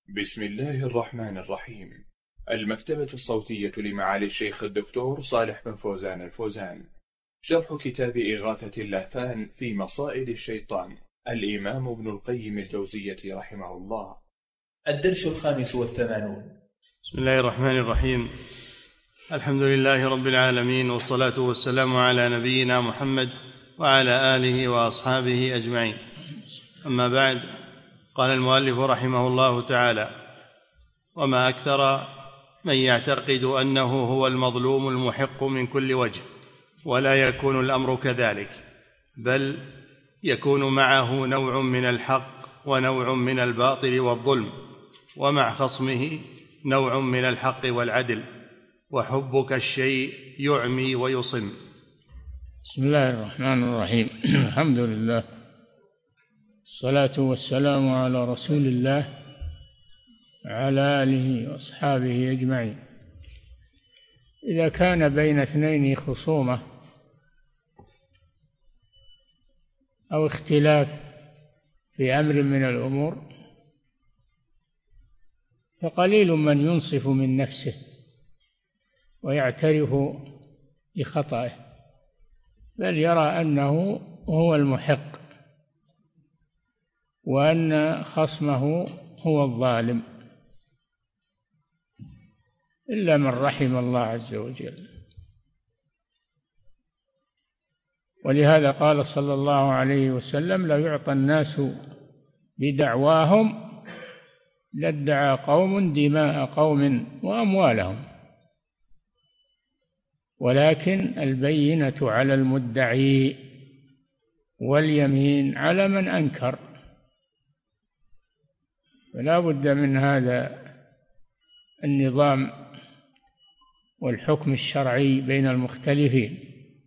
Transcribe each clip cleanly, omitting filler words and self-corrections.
بسم الله الرحمن الرحيم. المكتبة الصوتية لمعالي الشيخ الدكتور صالح بن فوزان الفوزان. شرح كتاب إغاثة اللهفان في مصائد الشيطان، الإمام ابن القيم الجوزية رحمه الله. الدرس 85. بسم الله الرحمن الرحيم. الحمد لله رب العالمين، والصلاة والسلام على نبينا محمد وعلى آله وأصحابه أجمعين. أما بعد، قال المؤلف رحمه الله تعالى: وما أكثر من يعتقد أنه هو المظلوم المحق من كل وجه، ولا يكون الأمر كذلك، بل يكون معه نوع من الحق ونوع من الباطل والظلم، ومع خصمه نوع من الحق والعدل، وحبك الشيء يعمي ويصم. بسم الله الرحمن الرحيم. الحمد لله، الصلاة والسلام على رسول الله وعلى آله وأصحابه أجمعين. إذا كان بين اثنين خصومة أو اختلاف في أمر من الأمور، فقليل من ينصف من نفسه ويعترف بخطئه، بل يرى أنه هو المحق وأن خصمه هو الظالم، إلا من رحم الله عز وجل. ولهذا قال صلى الله عليه وسلم: لا يعطى الناس بدعواهم لادعى قوم دماء قوم وأموالهم، ولكن البينة على المدعي واليمين على من أنكر. فلا بد من هذا النظام والحكم الشرعي بين المختلفين.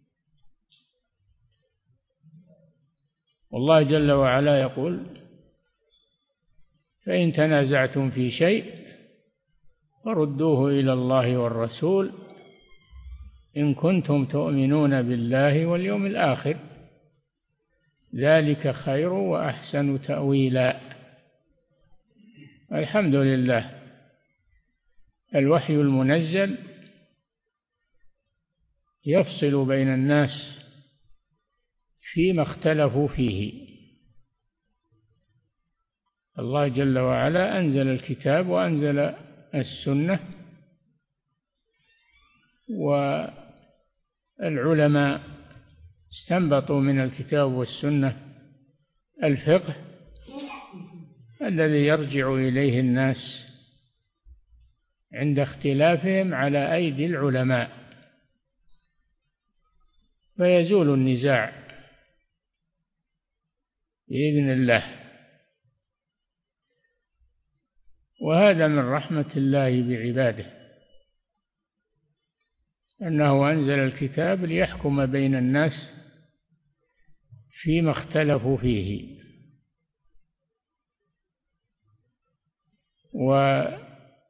والله جل وعلا يقول: فإن تنازعتم في شيء فردوه إلى الله والرسول إن كنتم تؤمنون بالله واليوم الآخر، ذلك خير وأحسن تأويلا. الحمد لله، الوحي المنزل يفصل بين الناس فيما اختلفوا فيه. الله جل وعلا أنزل الكتاب وأنزل السنة، والعلماء استنبطوا من الكتاب والسنة الفقه الذي يرجع إليه الناس عند اختلافهم على أيدي العلماء، فيزول النزاع بإذن الله. وهذا من رحمة الله بعباده، أنه أنزل الكتاب ليحكم بين الناس فيما اختلفوا فيه. وكل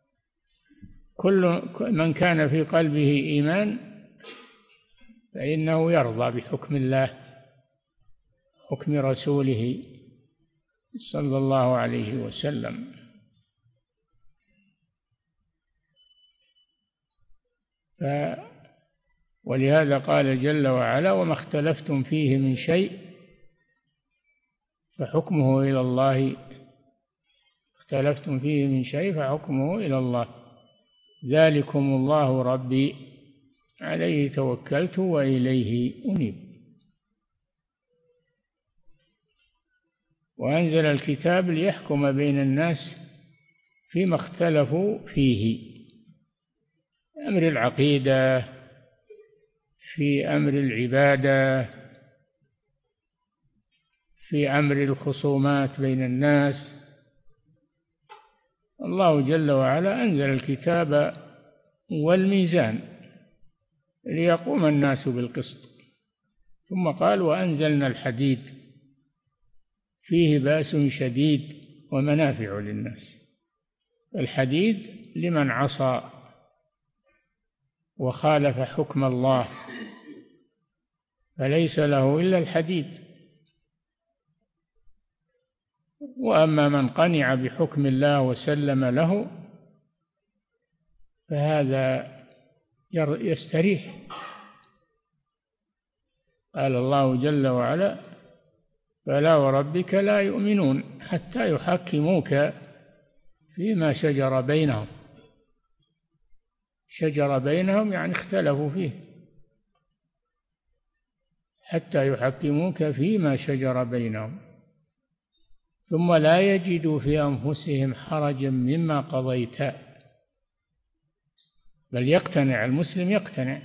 من كان في قلبه إيمان فإنه يرضى بحكم الله، حكم رسوله صلى الله عليه وسلم. ولهذا قال جل وعلا: وما اختلفتم فيه من شيء فحكمه إلى الله. اختلفتم فيه من شيء فحكمه إلى الله، ذلكم الله ربي عليه توكلت وإليه أنيب. وأنزل الكتاب ليحكم بين الناس فيما اختلفوا فيه، أمر العقيدة، في أمر العبادة، في أمر الخصومات بين الناس. الله جل وعلا أنزل الكتاب والميزان ليقوم الناس بالقسط، ثم قال: وأنزلنا الحديد فيه بأس شديد ومنافع للناس. الحديد لمن عصى وخالف حكم الله فليس له إلا الحديد. وأما من قنع بحكم الله وسلم له فهذا يستريح. قال الله جل وعلا: فلا وربك لا يؤمنون حتى يحكموك فيما شجر بينهم. شجر بينهم يعني اختلفوا فيه، حتى يحكموك فيما شجر بينهم ثم لا يجدوا في أنفسهم حرجا مما قضيت. بل يقتنع المسلم، يقتنع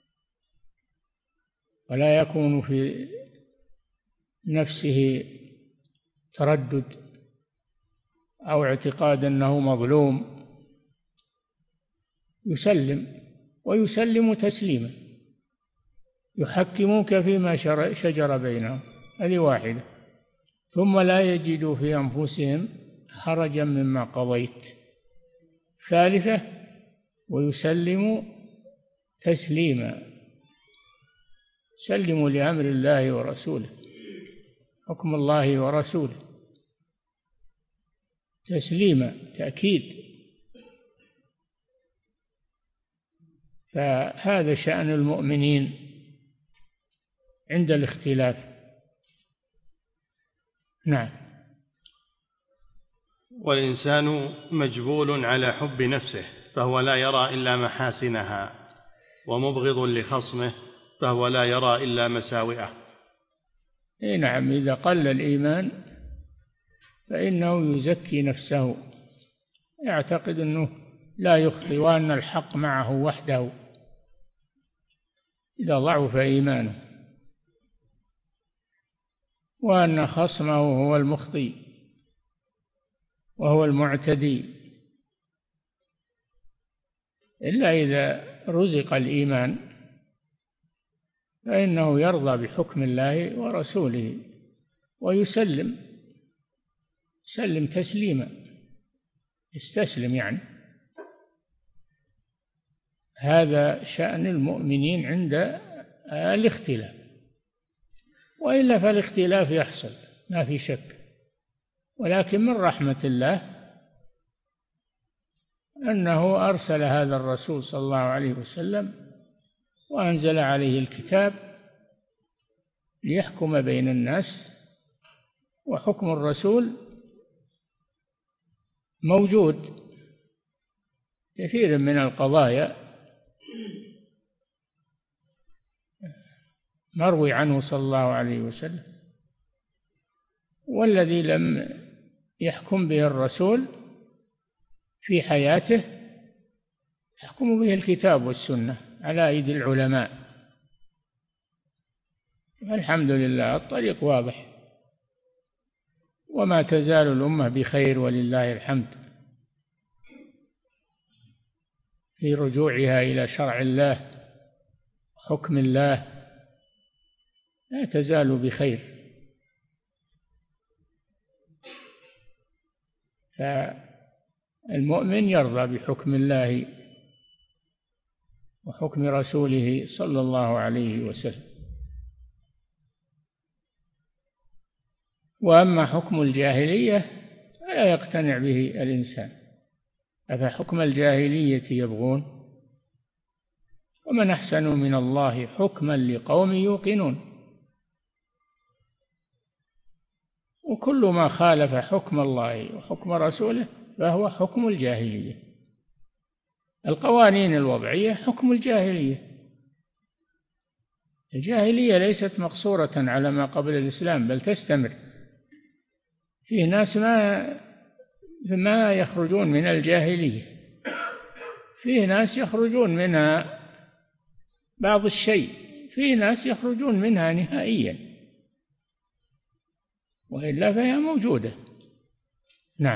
ولا يكون في نفسه تردد أو اعتقاد أنه مظلوم. يسلم ويسلم تسليما. يحكموك فيما شجر بينهم، هذه واحدة. ثم لا يجدوا في أنفسهم حرجا مما قضيت. ثالثة: ويسلم تسليما. سلموا لأمر الله ورسوله، حكم الله ورسوله، تسليما، تأكيد. فهذا شأن المؤمنين عند الاختلاف. نعم. والإنسان مجبول على حب نفسه فهو لا يرى إلا محاسنها، ومبغض لخصمه فهو لا يرى إلا مساوئه. نعم، إذا قل الإيمان فإنه يزكي نفسه، يعتقد أنه لا يخطئ وأن الحق معه وحده. إذا ضعف إيمانه وأن خصمه هو المخطئ وهو المعتدي. إلا إذا رزق الإيمان فإنه يرضى بحكم الله ورسوله ويسلم تسليما، يستسلم يعني. هذا شأن المؤمنين عند الاختلاف. وإلا فالاختلاف يحصل ما في شك، ولكن من رحمة الله أنه أرسل هذا الرسول صلى الله عليه وسلم وأنزل عليه الكتاب ليحكم بين الناس. وحكم الرسول موجود كثير من القضايا مروي عنه صلى الله عليه وسلم، والذي لم يحكم به الرسول في حياته يحكم به الكتاب والسنة على أيدي العلماء. الحمد لله الطريق واضح، وما تزال الأمة بخير ولله الحمد في رجوعها إلى شرع الله حكم الله، لا تزال بخير. فالمؤمن يرضى بحكم الله وحكم رسوله صلى الله عليه وسلم. وأما حكم الجاهلية فلا يقتنع به الإنسان. أفحكم الجاهلية يبغون ومن أحسن من الله حكما لقوم يوقنون. وكل ما خالف حكم الله وحكم رسوله فهو حكم الجاهلية. القوانين الوضعية حكم الجاهلية. الجاهلية ليست مقصورة على ما قبل الإسلام بل تستمر. فيه ناس ما يخرجون من الجاهلية، فيه ناس يخرجون منها بعض الشيء، فيه ناس يخرجون منها نهائيا، وإلا فهي موجودة. نعم.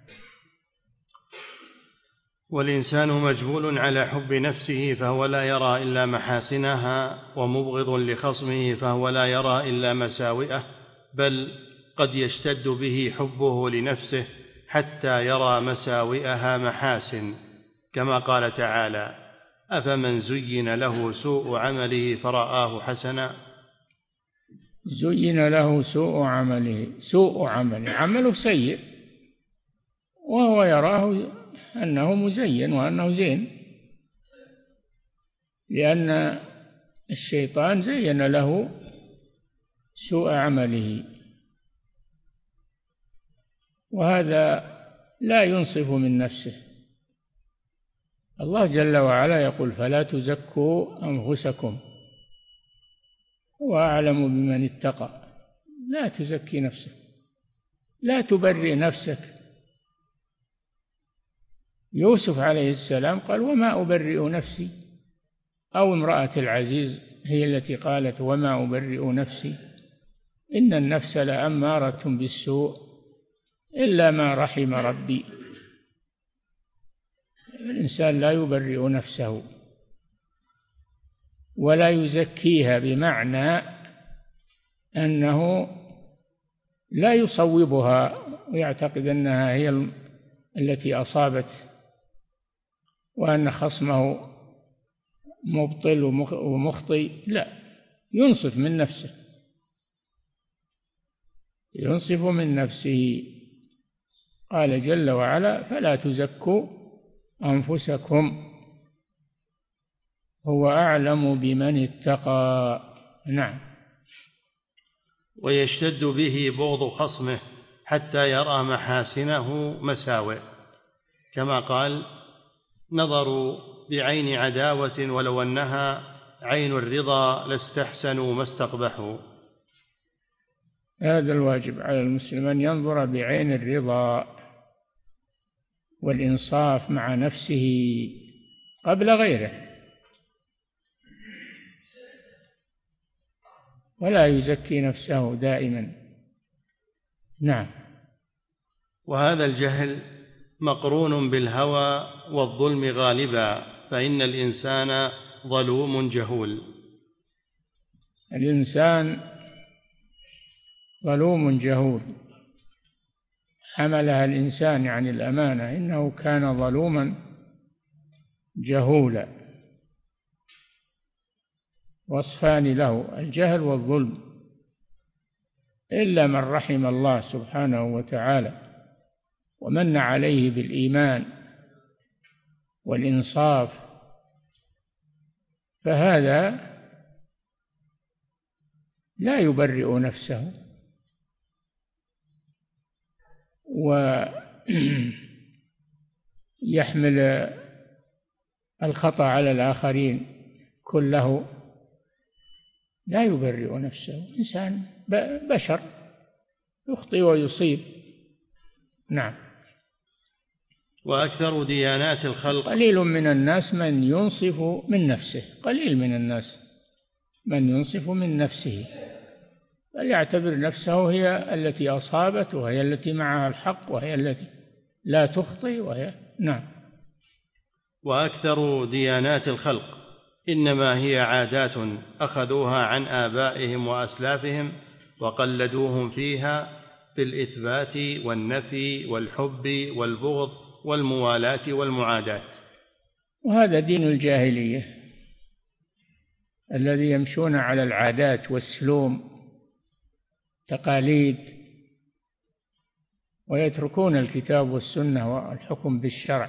والإنسان مجبول على حب نفسه فهو لا يرى إلا محاسنها، ومبغض لخصمه فهو لا يرى إلا مساوئه، بل قد يشتد به حبه لنفسه حتى يرى مساوئها محاسن، كما قال تعالى: أفمن زين له سوء عمله فرآه حسنا. زين له سوء عمله، عمله سيء وهو يراه أنه مزين وأنه زين، لأن الشيطان زين له سوء عمله، وهذا لا ينصف من نفسه. الله جل وعلا يقول: فلا تزكوا أنفسكم هو أعلم بمن اتقى. لا تزكي نفسك، لا تبرئ نفسك. يوسف عليه السلام قال: وما أبرئ نفسي، أو امرأة العزيز هي التي قالت: وما أبرئ نفسي إن النفس لأمارة بالسوء إلا ما رحم ربي. الإنسان لا يبرئ نفسه ولا يزكيها، بمعنى أنه لا يصوبها ويعتقد أنها هي التي أصابت وأن خصمه مبطل ومخطئ. لا، ينصف من نفسه، ينصف من نفسه. قال جل وعلا: فلا تزكوا أنفسكم هو أعلم بمن اتقى. نعم. ويشتد به بغض خصمه حتى يرى محاسنه مساوئ، كما قال: نظروا بعين عداوة ولو أنها عين الرضا لاستحسنوا ما استقبحوا. هذا الواجب على المسلم، أن ينظر بعين الرضا والإنصاف مع نفسه قبل غيره، ولا يزكي نفسه دائما. نعم. وهذا الجهل مقرون بالهوى والظلم غالبا، فإن الإنسان ظلوم جهول. الإنسان ظلوم جهول، حملها الإنسان عن الأمانة، إنه كان ظلوما جهولا. وصفان له: الجهل والظلم، إلا من رحم الله سبحانه وتعالى ومن عليه بالإيمان والإنصاف، فهذا لا يبرئ نفسه ويحمل الخطأ على الآخرين كله، لا يبرئ نفسه. إنسان بشر يخطئ ويصيب. نعم. وأكثر ديانات الخلق، قليل من الناس من ينصف من نفسه، قليل من الناس من ينصف من نفسه، بل يعتبر نفسه هي التي أصابت، وهي التي معها الحق، وهي التي لا تخطئ، وهي. نعم. وأكثر ديانات الخلق إنما هي عادات أخذوها عن آبائهم وأسلافهم وقلدوهم فيها، في الإثبات والنفي والحب والبغض والموالاة والمعاداة. وهذا دين الجاهلية الذي يمشون على العادات والسلوم، تقاليد، ويتركون الكتاب والسنة والحكم بالشرع،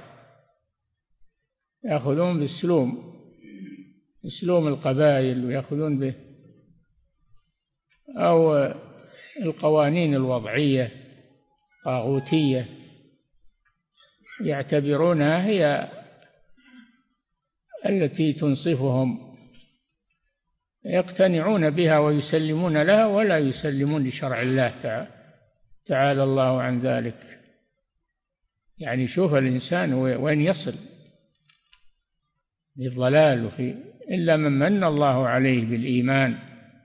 يأخذون بالسلوم، سلوم القبائل، ويأخذون به أو القوانين الوضعية طاغوتية، يعتبرونها هي التي تنصفهم، يقتنعون بها ويسلمون لها ولا يسلمون لشرع الله تعالى الله عن ذلك. يعني شوف الإنسان وين يصل بالضلال، إلا من من الله عليه بالإيمان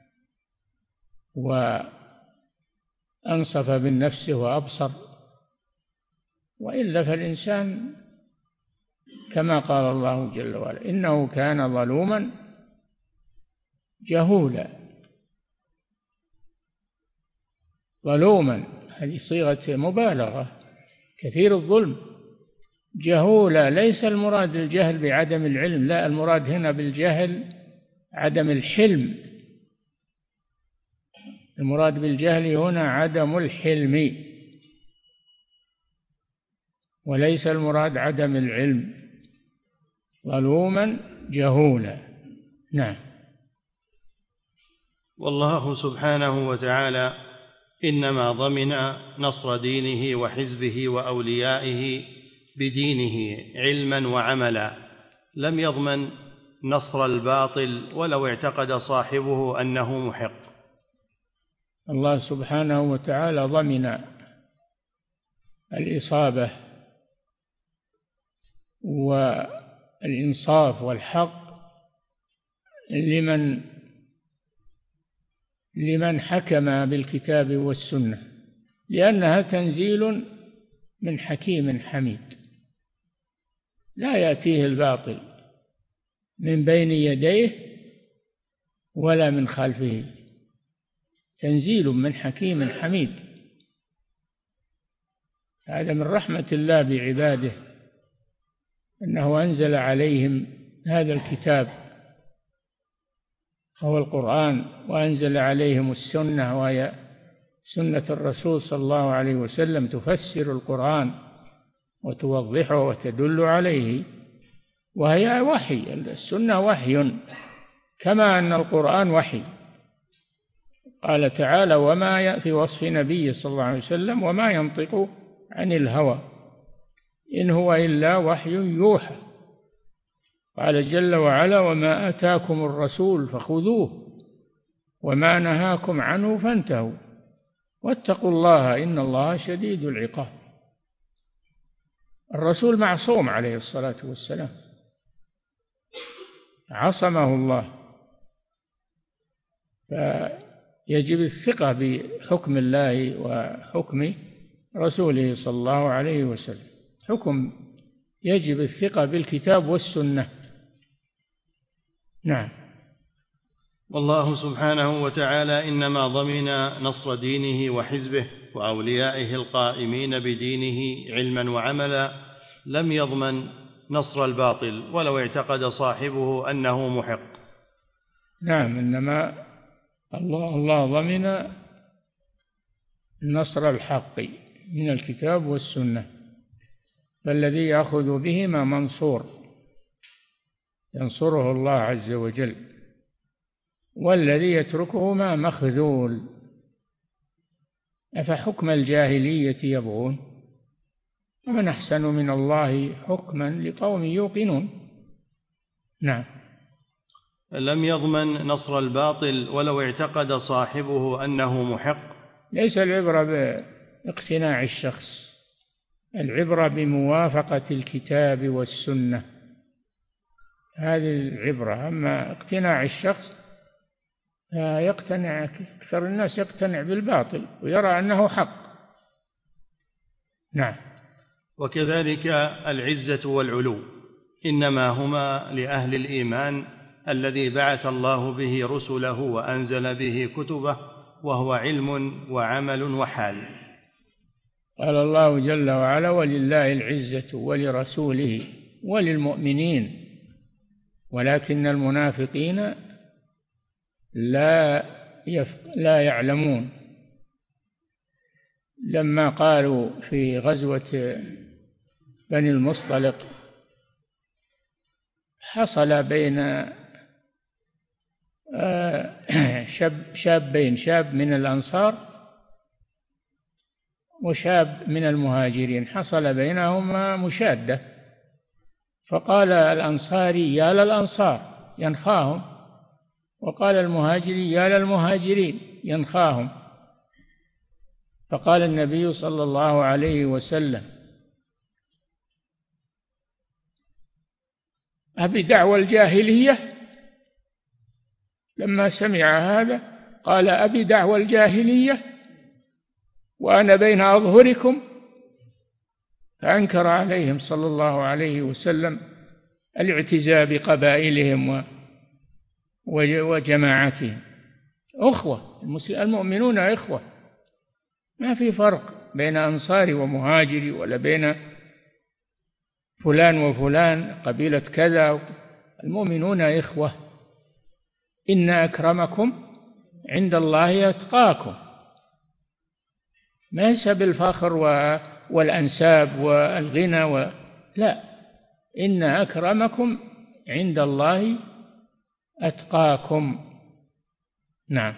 وأنصف من نفسه وأبصر، وإلا فالإنسان كما قال الله جل وعلا: إنه كان ظلوما جهولا. ظلوما هذه صيغة مبالغة، كثير الظلم. جهولا ليس المراد الجهل بعدم العلم، لا، المراد هنا بالجهل عدم الحلم، المراد بالجهل هنا عدم الحلم، وليس المراد عدم العلم. ظلوما جهولا. نعم. والله سبحانه وتعالى إنما ضمن نصر دينه وحزبه وأوليائه بدينه علما وعملا، لم يضمن نصر الباطل ولو اعتقد صاحبه أنه محق. الله سبحانه وتعالى ضمن الإصابة والإنصاف والحق لمن حكم بالكتاب والسنة، لأنها تنزيل من حكيم حميد، لا يأتيه الباطل من بين يديه ولا من خلفه، تنزيل من حكيم حميد. هذا من رحمة الله بعباده أنه أنزل عليهم هذا الكتاب هو القرآن، وأنزل عليهم السنة وهي سنة الرسول صلى الله عليه وسلم تفسر القرآن وتوضحه وتدل عليه، وهي وحي. السنة وحي كما أن القرآن وحي. قال تعالى: وما في وصف نبي صلى الله عليه وسلم: وما ينطق عن الهوى إن هو إلا وحي يوحى. قال جل وعلا: وما آتاكم الرسول فخذوه وما نهاكم عنه فانتهوا واتقوا الله إن الله شديد العقاب. الرسول معصوم عليه الصلاة والسلام، عصمه الله، فيجب الثقة بحكم الله وحكم رسوله صلى الله عليه وسلم. حكم يجب الثقة بالكتاب والسنة. نعم. والله سبحانه وتعالى إنما ضمن نصر دينه وحزبه وأوليائه القائمين بدينه علما وعملا، لم يضمن نصر الباطل ولو اعتقد صاحبه أنه محق. نعم، إنما الله ضمن نصر الحق من الكتاب والسنة، فالذي يأخذ بهما منصور ينصره الله عز وجل، والذي يتركهما مخذول. أفحكم الجاهلية يبغون ومن أحسن من الله حكما لقوم يوقنون. نعم. لم يضمن نصر الباطل ولو اعتقد صاحبه أنه محق. ليس العبرة باقتناع الشخص، العبرة بموافقة الكتاب والسنة، هذه العبرة. أما اقتناع الشخص يقتنع، أكثر الناس يقتنع بالباطل ويرى أنه حق. نعم. وكذلك العزة والعلو إنما هما لأهل الإيمان الذي بعث الله به رسله وأنزل به كتبه، وهو علم وعمل وحال. قال الله جل وعلا: ولله العزة ولرسوله وللمؤمنين ولكن المنافقين لا يعلمون. لما قالوا في غزوة بني المصطلق حصل بين شابين، شاب من الأنصار وشاب من المهاجرين، حصل بينهما مشادة، فقال الأنصاري: يا للأنصار، ينخاهم، وقال المهاجري: يا للمهاجرين، ينخاهم. فقال النبي صلى الله عليه وسلم: أبي دعوى الجاهلية؟ لما سمع هذا قال: أبي دعوى الجاهلية وأنا بين أظهركم؟ فأنكر عليهم صلى الله عليه وسلم الاعتزاء بقبائلهم وجماعتهم. أخوة، المؤمنون إخوة، ما في فرق بين أنصاري ومهاجري ولا بين فلان وفلان قبيلة كذا. المؤمنون إخوة. إن أكرمكم عند الله أتقاكم، ليس بالفخر والأنساب والغنى لا، إن أكرمكم عند الله أتقاكم. نعم.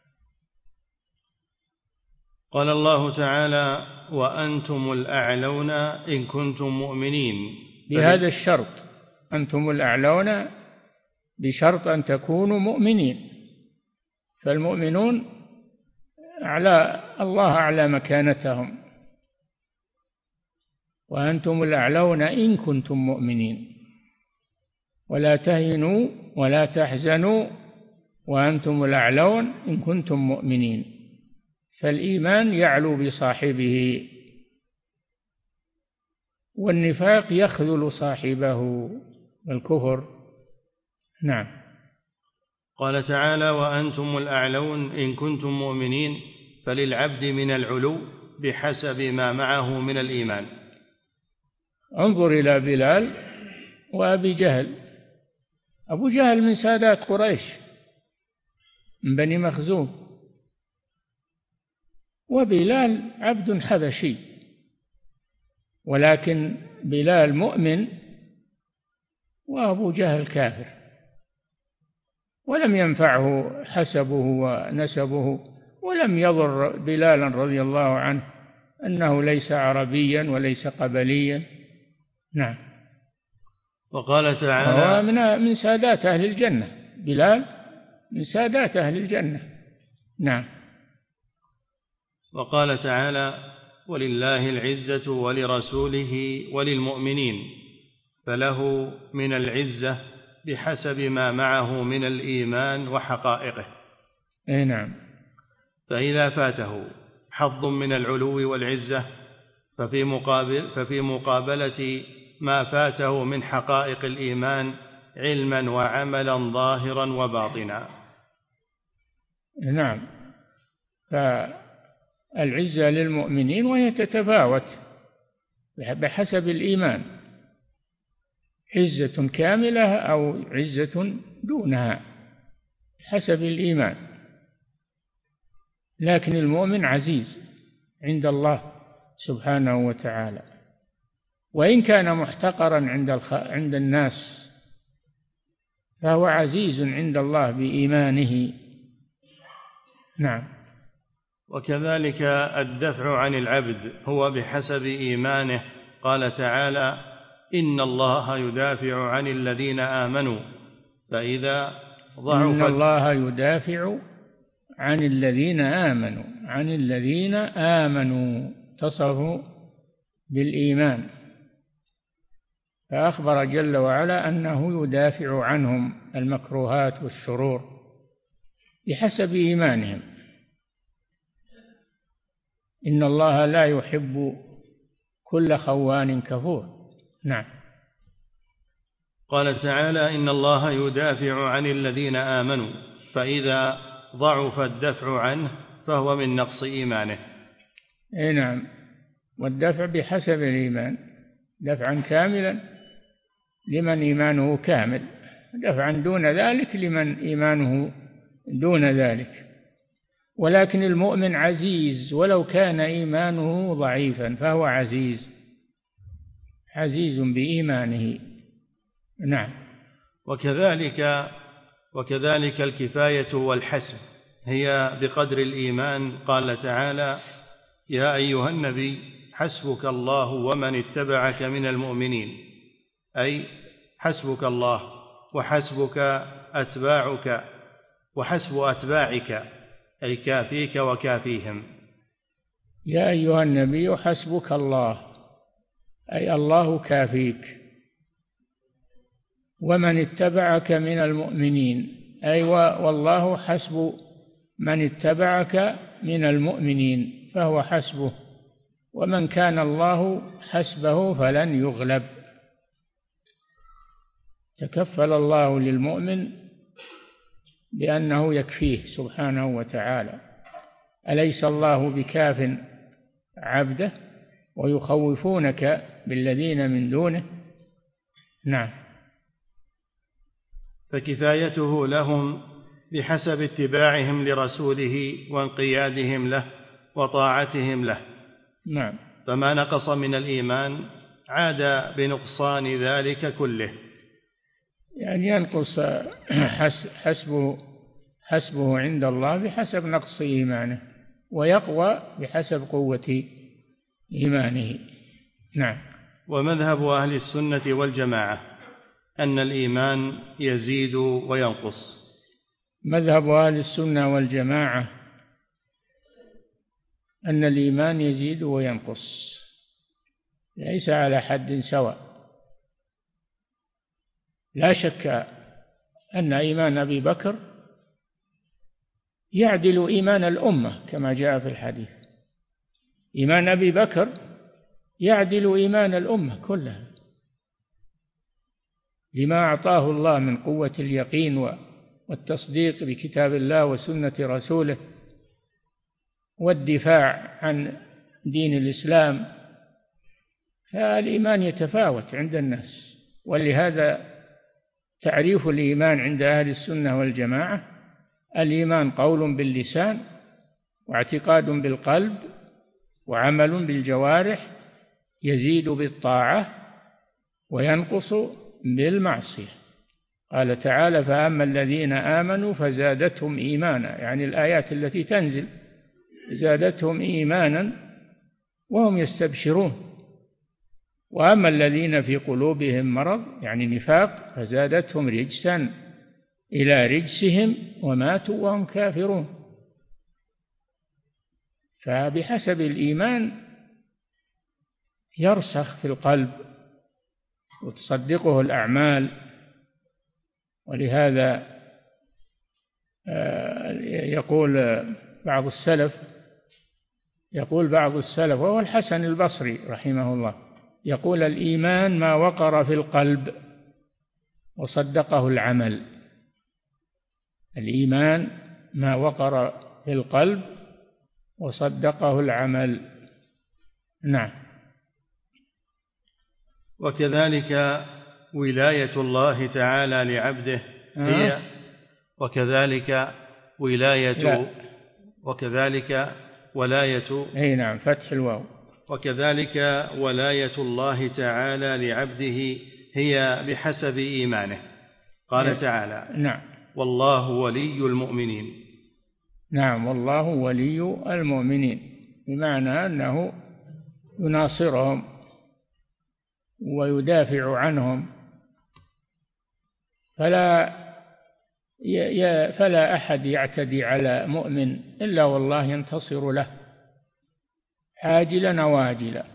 قال الله تعالى: وأنتم الأعلون إن كنتم مؤمنين. بهذا الشرط، أنتم الأعلون، بشرط أن تكونوا مؤمنين، فالمؤمنون الله أعلى مكانتهم. وأنتم الأعلون إن كنتم مؤمنين، ولا تهنوا ولا تحزنوا وأنتم الأعلون إن كنتم مؤمنين. فالإيمان يعلو بصاحبه، والنفاق يخذل صاحبه، الكفر. نعم. قال تعالى: وأنتم الأعلون إن كنتم مؤمنين، فللعبد من العلو بحسب ما معه من الإيمان. انظر إلى بلال وأبي جهل. أبو جهل من سادات قريش، من بني مخزوم، وبلال عبد حبشي، ولكن بلال مؤمن وأبو جهل كافر، ولم ينفعه حسبه ونسبه، ولم يضر بلالا رضي الله عنه أنه ليس عربيا وليس قبليا. نعم. وقال تعالى: هو من سادات أهل الجنة، بلال من سادات أهل الجنة. نعم. وقال تعالى: ولله العزة ولرسوله وللمؤمنين، فله من العزة بحسب ما معه من الإيمان وحقائقه. نعم. فإذا فاته حظ من العلو والعزة ففي مقابلة ما فاته من حقائق الإيمان علما وعملا ظاهرا وباطنا. نعم. فالعزة للمؤمنين وهي تتفاوت بحسب الإيمان، عزة كاملة أو عزة دونها حسب الإيمان. لكن المؤمن عزيز عند الله سبحانه وتعالى، وإن كان محتقرا عند الناس فهو عزيز عند الله بإيمانه. نعم. وكذلك الدفع عن العبد هو بحسب إيمانه. قال تعالى: إن الله يدافع عن الذين آمنوا فإذا ضعف. إن الله يدافع عن الذين آمنوا، عن الذين آمنوا اتصفوا بالإيمان، فأخبر جل وعلا أنه يدافع عنهم المكروهات والشرور بحسب إيمانهم. إن الله لا يحب كل خوان كفور. نعم. قال تعالى: إن الله يدافع عن الذين آمنوا فإذا ضعف الدفع عنه فهو من نقص إيمانه. نعم. والدفع بحسب الإيمان، دفعا كاملا لمن إيمانه كامل، دفعا دون ذلك لمن إيمانه دون ذلك. ولكن المؤمن عزيز ولو كان إيمانه ضعيفا، فهو عزيز بإيمانه. نعم. وكذلك الكفاية والحسب هي بقدر الإيمان. قال تعالى: يا أيها النبي حسبك الله ومن اتبعك من المؤمنين، أي حسبك الله وحسبك أتباعك وحسب أتباعك، أي كافيك وكافيهم. يا أيها النبي حسبك الله، أي الله كافيك، ومن اتبعك من المؤمنين، أي والله حسب من اتبعك من المؤمنين فهو حسبه، ومن كان الله حسبه فلن يغلب. تكفل الله للمؤمن بأنه يكفيه سبحانه وتعالى. أليس الله بكاف عبده ويخوفونك بالذين من دونه؟ نعم. فكفايته لهم بحسب اتباعهم لرسوله وانقيادهم له وطاعتهم له. نعم. فما نقص من الإيمان عاد بنقصان ذلك كله، يعني ينقص حسبه عند الله بحسب نقص إيمانه، ويقوى بحسب قوة إيمانه. نعم. ومذهب أهل السنة والجماعة أن الإيمان يزيد وينقص. مذهب أهل السنة والجماعة أن الإيمان يزيد وينقص، ليس على حد سواء. لا شك أن إيمان أبي بكر يعدل إيمان الأمة كما جاء في الحديث. إيمان أبي بكر يعدل إيمان الأمة كلها، لما أعطاه الله من قوة اليقين والتصديق بكتاب الله وسنة رسوله والدفاع عن دين الإسلام. فالإيمان يتفاوت عند الناس، ولهذا تعريف الإيمان عند أهل السنة والجماعة: الإيمان قول باللسان واعتقاد بالقلب وعمل بالجوارح، يزيد بالطاعة وينقص بالمعصية. قال تعالى: فأما الذين آمنوا فزادتهم إيمانا، يعني الآيات التي تنزل زادتهم إيمانا وهم يستبشرون. وأما الذين في قلوبهم مرض، يعني نفاق، فزادتهم رجسا إلى رجسهم وماتوا وهم كافرون. فبحسب الإيمان يرسخ في القلب وتصدقه الأعمال. ولهذا يقول بعض السلف وهو الحسن البصري رحمه الله، يقول: الإيمان ما وقر في القلب وصدقه العمل. الإيمان ما وقر في القلب وصدقه العمل. نعم. وكذلك ولاية الله تعالى لعبده هي وكذلك ولاية أي نعم، فتح الواو. وكذلك ولاية الله تعالى لعبده هي بحسب إيمانه. قال تعالى: نعم: والله ولي المؤمنين. نعم، والله ولي المؤمنين، بمعنى أنه يناصرهم ويدافع عنهم، فلا أحد يعتدي على مؤمن إلا والله ينتصر له عاجلا واجلا.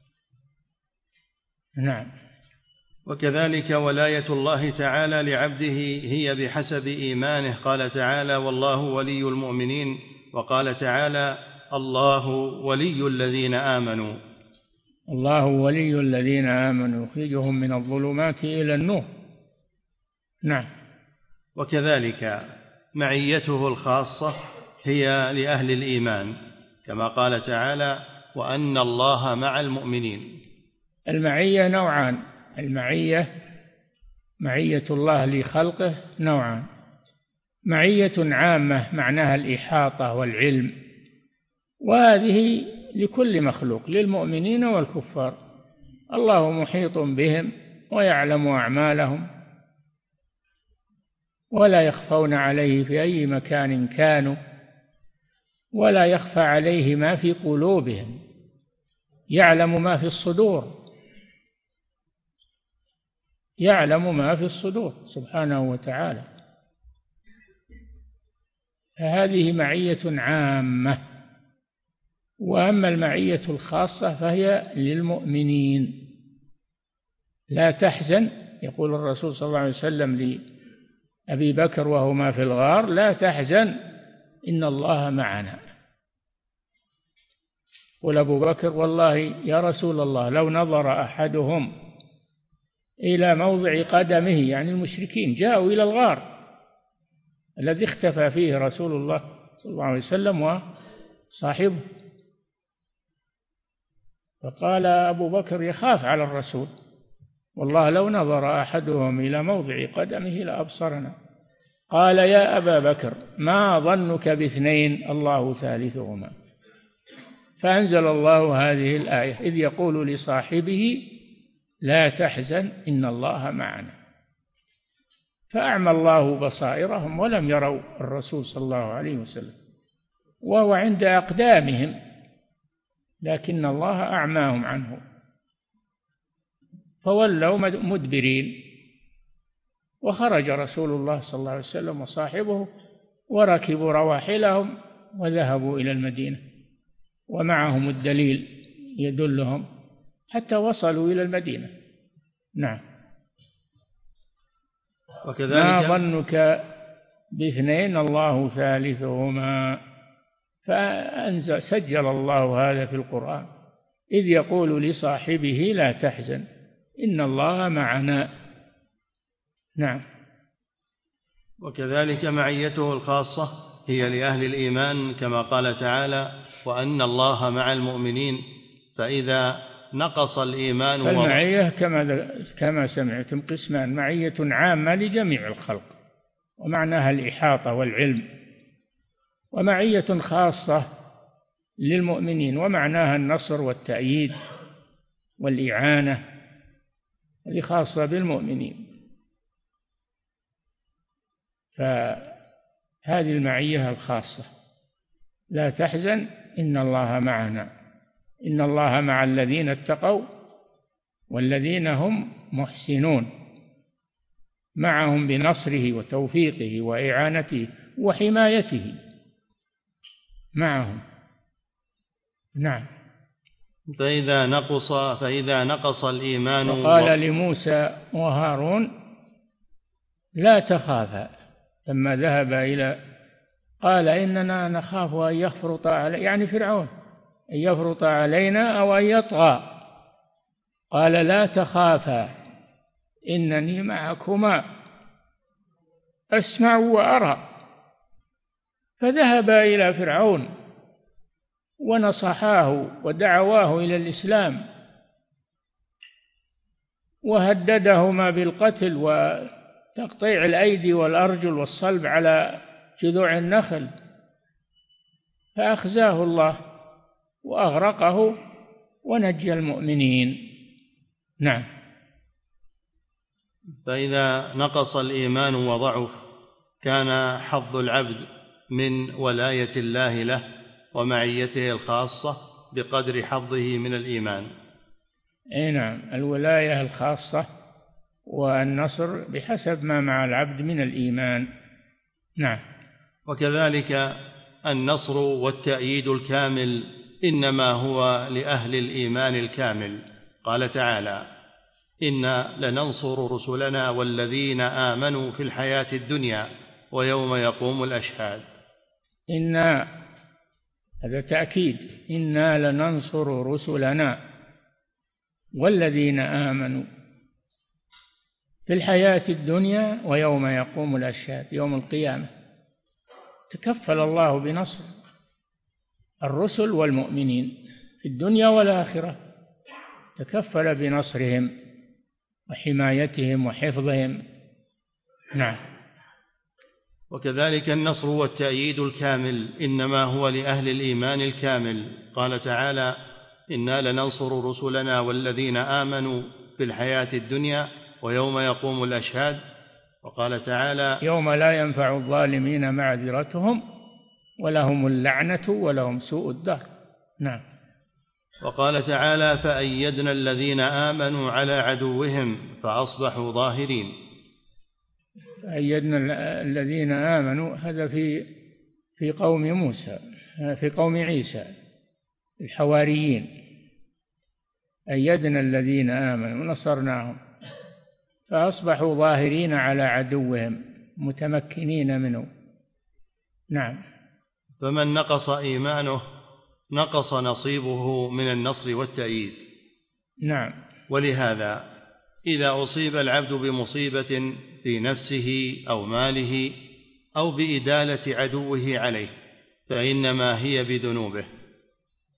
نعم. وكذلك ولاية الله تعالى لعبده هي بحسب إيمانه. قال تعالى: والله ولي المؤمنين. وقال تعالى: الله ولي الذين آمنوا. الله ولي الذين آمنوا يخرجهم من الظلمات إلى النور. نعم. وكذلك معيته الخاصة هي لأهل الإيمان، كما قال تعالى: وأن الله مع المؤمنين. المعية نوعان: معية الله لخلقه نوعان: معية عامة معناها الإحاطة والعلم، وهذه لكل مخلوق، للمؤمنين والكفار. الله محيط بهم ويعلم أعمالهم ولا يخفون عليه في أي مكان كانوا، ولا يخفى عليه ما في قلوبهم، يعلم ما في الصدور، يعلم ما في الصدور سبحانه وتعالى. فهذه معية عامة. وأما المعية الخاصة فهي للمؤمنين. لا تحزن، يقول الرسول صلى الله عليه وسلم لأبي بكر وهما في الغار: لا تحزن إن الله معنا. قل أبو بكر: والله يا رسول الله لو نظر أحدهم إلى موضع قدمه، يعني المشركين جاءوا إلى الغار الذي اختفى فيه رسول الله صلى الله عليه وسلم وصاحبه، فقال أبو بكر يخاف على الرسول: والله لو نظر أحدهم إلى موضع قدمه لأبصرنا. قال يا أبا بكر ما ظنك باثنين الله ثالثهما. فأنزل الله هذه الآية إذ يقول لصاحبه لا تحزن إن الله معنا. فأعمى الله بصائرهم ولم يروا الرسول صلى الله عليه وسلم وهو عند أقدامهم، لكن الله أعماهم عنه فولوا مدبرين. وخرج رسول الله صلى الله عليه وسلم وصاحبه وركبوا رواحلهم وذهبوا إلى المدينة ومعهم الدليل يدلهم حتى وصلوا إلى المدينة. نعم. وكذلك ما ظنك باثنين الله ثالثهما. فأنزل سجل الله هذا في القرآن إذ يقول لصاحبه لا تحزن إن الله معنا. نعم. وكذلك معيته الخاصة هي لأهل الإيمان كما قال تعالى وأن الله مع المؤمنين. فإذا نقص الإيمان فالمعية كما سمعتم قسمان: معية عامة لجميع الخلق ومعناها الإحاطة والعلم، ومعية خاصة للمؤمنين ومعناها النصر والتأييد والإعانة، هذه خاصة بالمؤمنين. فهذه المعية الخاصة لا تحزن إن الله معنا، إن الله مع الذين اتقوا والذين هم محسنون، معهم بنصره وتوفيقه وإعانته وحمايته معهم. نعم. فإذا نقص الإيمان وقال لموسى وهارون لا تخافا لما ذهب قال إننا نخاف أن يفرط علينا، يعني فرعون، أن يفرط علينا أو أن يطغى. قال لا تخافا إنني معكما أسمع وأرى. فذهبا إلى فرعون ونصحاه ودعواه إلى الإسلام وهددهما بالقتل وتقطيع الأيدي والأرجل والصلب على جذوع النخل، فأخزاه الله وأغرقه ونجى المؤمنين. نعم. فإذا نقص الإيمان وضعف كان حظ العبد من ولاية الله له ومعيته الخاصة بقدر حظه من الإيمان. نعم، الولاية الخاصة والنصر بحسب ما مع العبد من الإيمان. نعم. وكذلك النصر والتأييد الكامل إنما هو لأهل الإيمان الكامل. قال تعالى إنا لننصر رسلنا والذين آمنوا في الحياة الدنيا ويوم يقوم الأشهاد. إنا، هذا تأكيد، إنا لننصر رسلنا والذين آمنوا في الحياة الدنيا ويوم يقوم الأشهاد، يوم القيامة تكفل الله بنصر الرسل والمؤمنين في الدنيا والآخرة، تكفل بنصرهم وحمايتهم وحفظهم. نعم. وكذلك النصر والتأييد الكامل إنما هو لأهل الإيمان الكامل. قال تعالى إنا لننصر رسلنا والذين آمنوا في الحياة الدنيا ويوم يقوم الأشهاد. وقال تعالى يوم لا ينفع الظالمين معذرتهم ولهم اللعنة ولهم سوء الدار. نعم. وقال تعالى فأيدنا الذين آمنوا على عدوهم فأصبحوا ظاهرين. أيدنا الذين آمنوا، هذا في قوم موسى، في قوم عيسى الحواريين. أيدنا الذين آمنوا ونصرناهم فأصبحوا ظاهرين على عدوهم متمكنين منه. نعم. فمن نقص إيمانه نقص نصيبه من النصر والتأييد. نعم. ولهذا إذا أصيب العبد بمصيبة في نفسه أو ماله أو بإدالة عدوه عليه فإنما هي بذنوبه.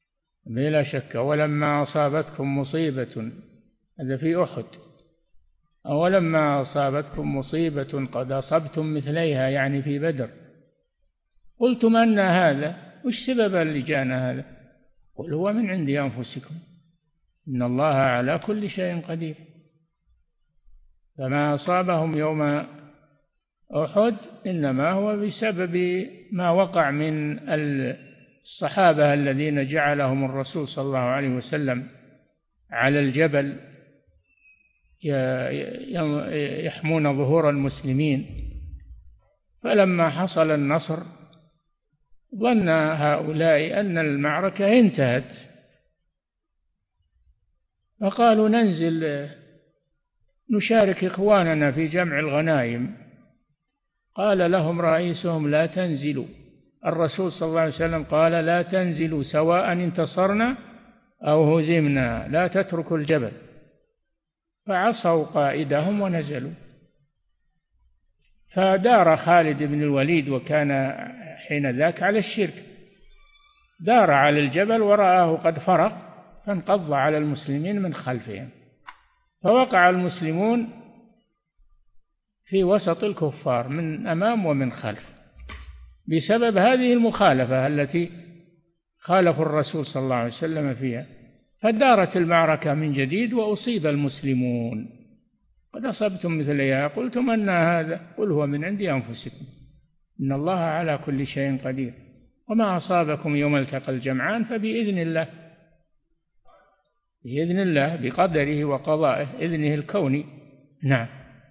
بلا شك. ولما أصابتكم مصيبة، هذا في أحد، أولما أصابتكم مصيبة قد أصبتم مثليها يعني في بدر قلتم أن هذا، وش سبب اللي جانا هذا؟ قل هو من عند أنفسكم إن الله على كل شيء قدير. فما أصابهم يوم أحد إنما هو بسبب ما وقع من الصحابة الذين جعلهم الرسول صلى الله عليه وسلم على الجبل يحمون ظهور المسلمين، فلما حصل النصر ظن هؤلاء أن المعركة انتهت، فقالوا ننزل نشارك إخواننا في جمع الغنائم. قال لهم رئيسهم لا تنزلوا، الرسول صلى الله عليه وسلم قال لا تنزلوا سواء انتصرنا أو هزمنا، لا تتركوا الجبل. فعصوا قائدهم ونزلوا، فدار خالد بن الوليد وكان حين ذاك على الشرك، دار على الجبل ورآه قد فرق فانقض على المسلمين من خلفهم، فوقع المسلمون في وسط الكفار من أمام ومن خلف بسبب هذه المخالفة التي خالفوا الرسول صلى الله عليه وسلم فيها، فدارت المعركة من جديد وأصيب المسلمون. قد أصبتم مثلها قلتم أن هذا، قل هو من عند أنفسكم إن الله على كل شيء قدير. وما أصابكم يوم التقى الجمعان فبإذن الله، بإذن الله بقدره وقضائه، إذنه الكوني. نعم.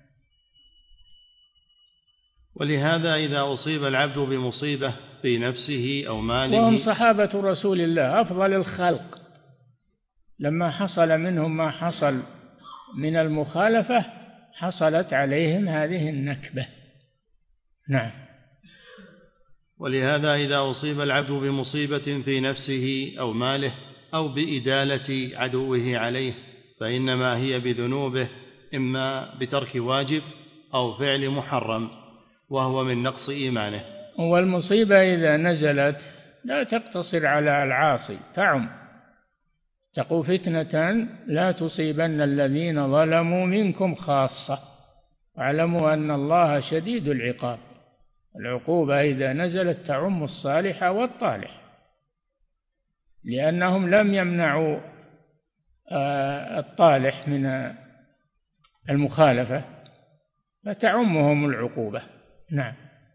ولهذا إذا أصيب العبد بمصيبة في نفسه أو ماله، وهم صحابة رسول الله أفضل الخلق، لما حصل منهم ما حصل من المخالفة حصلت عليهم هذه النكبة. نعم. ولهذا إذا أصيب العبد بمصيبة في نفسه أو ماله أو بإدالة عدوه عليه فإنما هي بذنوبه، إما بترك واجب أو فعل محرم، وهو من نقص إيمانه. والمصيبة إذا نزلت لا تقتصر على العاصي، تعم، اتقوا فتنة لا تصيبن الذين ظلموا منكم خاصة واعلموا أن الله شديد العقاب. العقوبة إذا نزلت تعم الصالح والطالح، لأنهم لم يمنعوا الطالح من المخالفة فتعمهم العقوبة. نعم.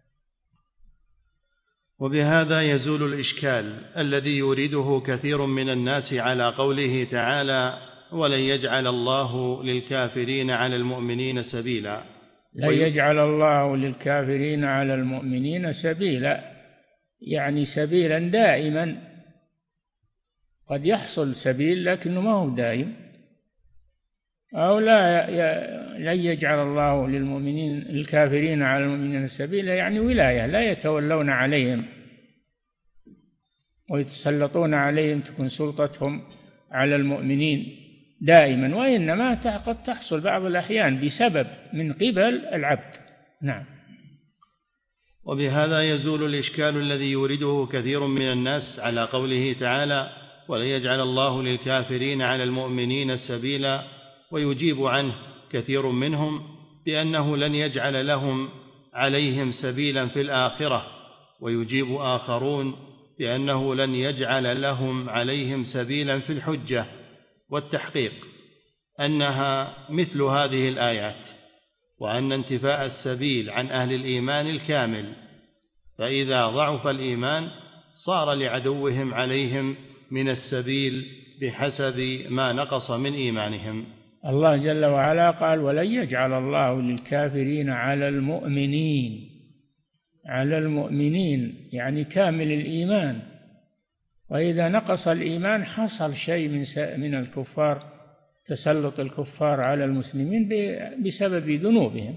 وبهذا يزول الإشكال الذي يريده كثير من الناس على قوله تعالى ولن يجعل الله للكافرين على المؤمنين سبيلا. لن يجعل الله للكافرين على المؤمنين سبيلا يعني سبيلا دائما، قد يحصل سبيل لكنه ما هو دائم. أو لن يجعل الله للكافرين على المؤمنين سبيلا يعني ولاية، لا يتولون عليهم ويتسلطون عليهم، تكون سلطتهم على المؤمنين دائما، وإنما قد تحصل بعض الأحيان بسبب من قبل العبد. نعم. وبهذا يزول الإشكال الذي يورده كثير من الناس على قوله تعالى ولن يجعل الله للكافرين على المؤمنين سبيلا، ويجيب عنه كثير منهم بأنه لن يجعل لهم عليهم سبيلا في الآخرة، ويجيب آخرون بأنه لن يجعل لهم عليهم سبيلا في الحجة. والتحقيق أنها مثل هذه الآيات، وأن انتفاء السبيل عن أهل الإيمان الكامل، فإذا ضعف الإيمان صار لعدوهم عليهم من السبيل بحسب ما نقص من إيمانهم. الله جل وعلا قال ولن يجعل الله للكافرين على المؤمنين يعني كامل الإيمان، وإذا نقص الإيمان حصل شيء من الكفار، تسلط الكفار على المسلمين بسبب ذنوبهم.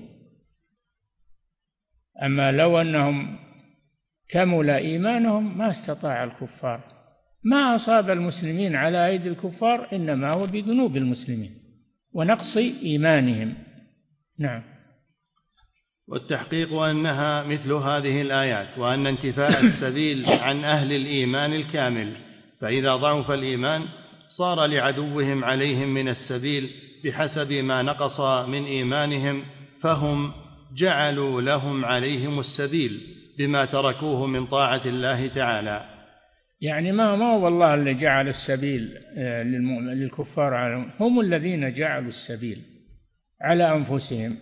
أما لو أنهم كمل إيمانهم ما استطاع الكفار، ما أصاب المسلمين على أيدي الكفار إنما هو بذنوب المسلمين ونقص إيمانهم. نعم. والتحقيق أنها مثل هذه الآيات، وأن انتفاء السبيل عن أهل الإيمان الكامل، فإذا ضعف الإيمان صار لعدوهم عليهم من السبيل بحسب ما نقص من إيمانهم، فهم جعلوا لهم عليهم السبيل بما تركوه من طاعة الله تعالى. يعني ما هو الله اللي جعل السبيل للكفار عليهم، هم الذين جعلوا السبيل على أنفسهم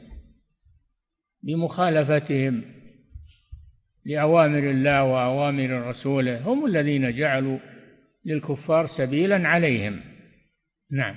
بمخالفتهم لأوامر الله وأوامر رسوله، هم الذين جعلوا للكفار سبيلا عليهم. نعم.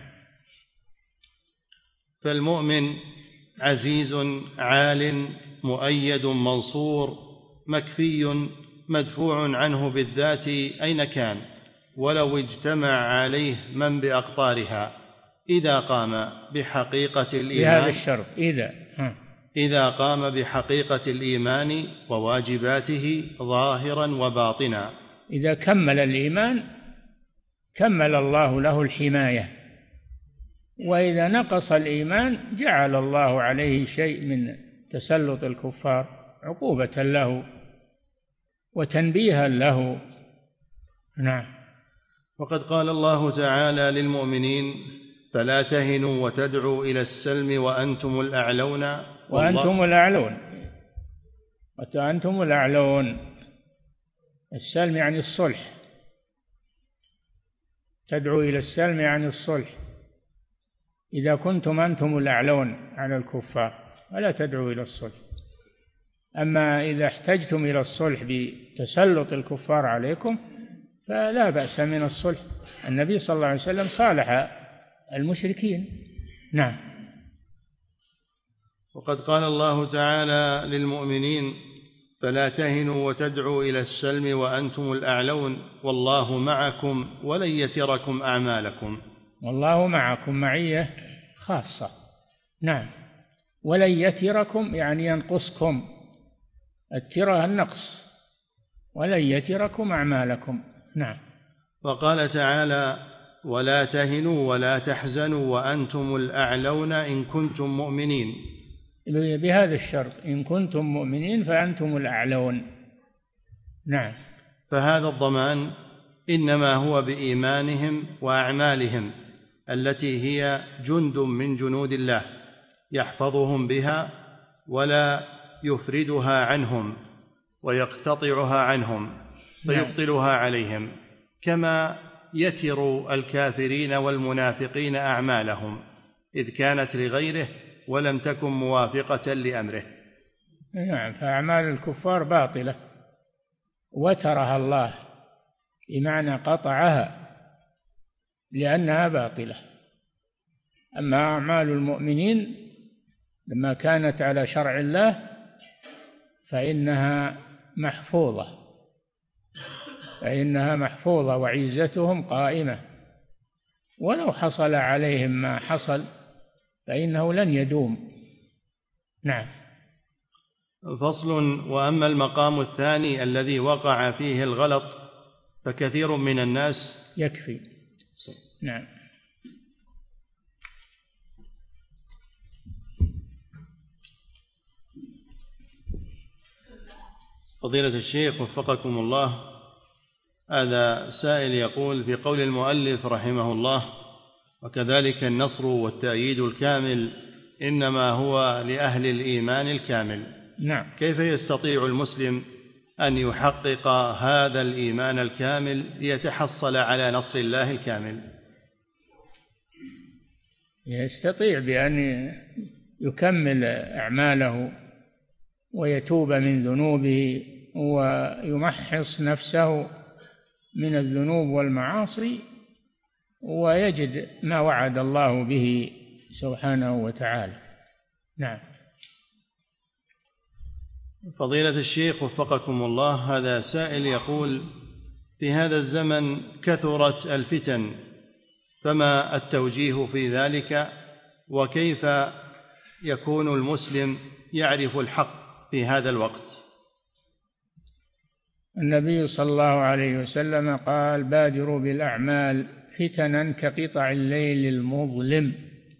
فالمؤمن عزيز عال مؤيد منصور مكفي مدفوع عنه بالذات أين كان، ولو اجتمع عليه من بأقطارها، إذا قام بحقيقة الإيمان، بهذا الشرط إذا قام بحقيقة الإيمان وواجباته ظاهرا وباطنا. إذا كمل الإيمان كمل الله له الحماية، وإذا نقص الإيمان جعل الله عليه شيء من تسلط الكفار عقوبة له وتنبيها له. نعم. وقد قال الله تعالى للمؤمنين: فلا تهنوا وتدعوا إلى السلم وأنتم الأعلون. وأنتم الأعلون، وأنتم الأعلون. السلم يعني الصلح، تدعو إلى السلم يعني الصلح. إذا كنتم أنتم الأعلون على الكفار فلا تدعوا إلى الصلح. أما إذا احتجتم إلى الصلح بتسلط الكفار عليكم فلا بأس من الصلح. النبي صلى الله عليه وسلم صالح المشركين. نعم. وقد قال الله تعالى للمؤمنين: فلا تهنوا وتدعوا إلى السلم وأنتم الأعلون والله معكم ولن يتركم أعمالكم. والله معكم معية خاصة. نعم. ولن يتركم يعني ينقصكم، الترى النقص، ولن يتركم أعمالكم. نعم. وقال تعالى: ولا تهنوا ولا تحزنوا وأنتم الأعلون إن كنتم مؤمنين. بهذا الشرط، إن كنتم مؤمنين فأنتم الأعلون. نعم. فهذا الضمان إنما هو بإيمانهم وأعمالهم التي هي جند من جنود الله يحفظهم بها ولا يفردها عنهم ويقتطعها عنهم فيبطلها عليهم، كما يتر الكافرين والمنافقين أعمالهم إذ كانت لغيره ولم تكن موافقة لأمره. نعم. فأعمال الكفار باطلة وترها الله بمعنى قطعها لأنها باطلة. أما أعمال المؤمنين لما كانت على شرع الله فإنها محفوظة وعزتهم قائمة، ولو حصل عليهم ما حصل فإنه لن يدوم. نعم. فصل. وأما المقام الثاني الذي وقع فيه الغلط فكثير من الناس يكفي. نعم. فضيلة الشيخ وفقكم الله، هذا سائل يقول: في قول المؤلف رحمه الله: وكذلك النصر والتأييد الكامل إنما هو لأهل الإيمان الكامل. نعم. كيف يستطيع المسلم أن يحقق هذا الإيمان الكامل ليتحصل على نصر الله الكامل؟ يستطيع بأن يكمل أعماله ويتوب من ذنوبه ويمحص نفسه من الذنوب والمعاصي ويجد ما وعد الله به سبحانه وتعالى. نعم. فضيلة الشيخ وفقكم الله، هذا سائل يقول: في هذا الزمن كثرت الفتن، فما التوجيه في ذلك؟ وكيف يكون المسلم يعرف الحق في هذا الوقت؟ النبي صلى الله عليه وسلم قال: بادروا بالأعمال فتنا كقطع الليل المظلم،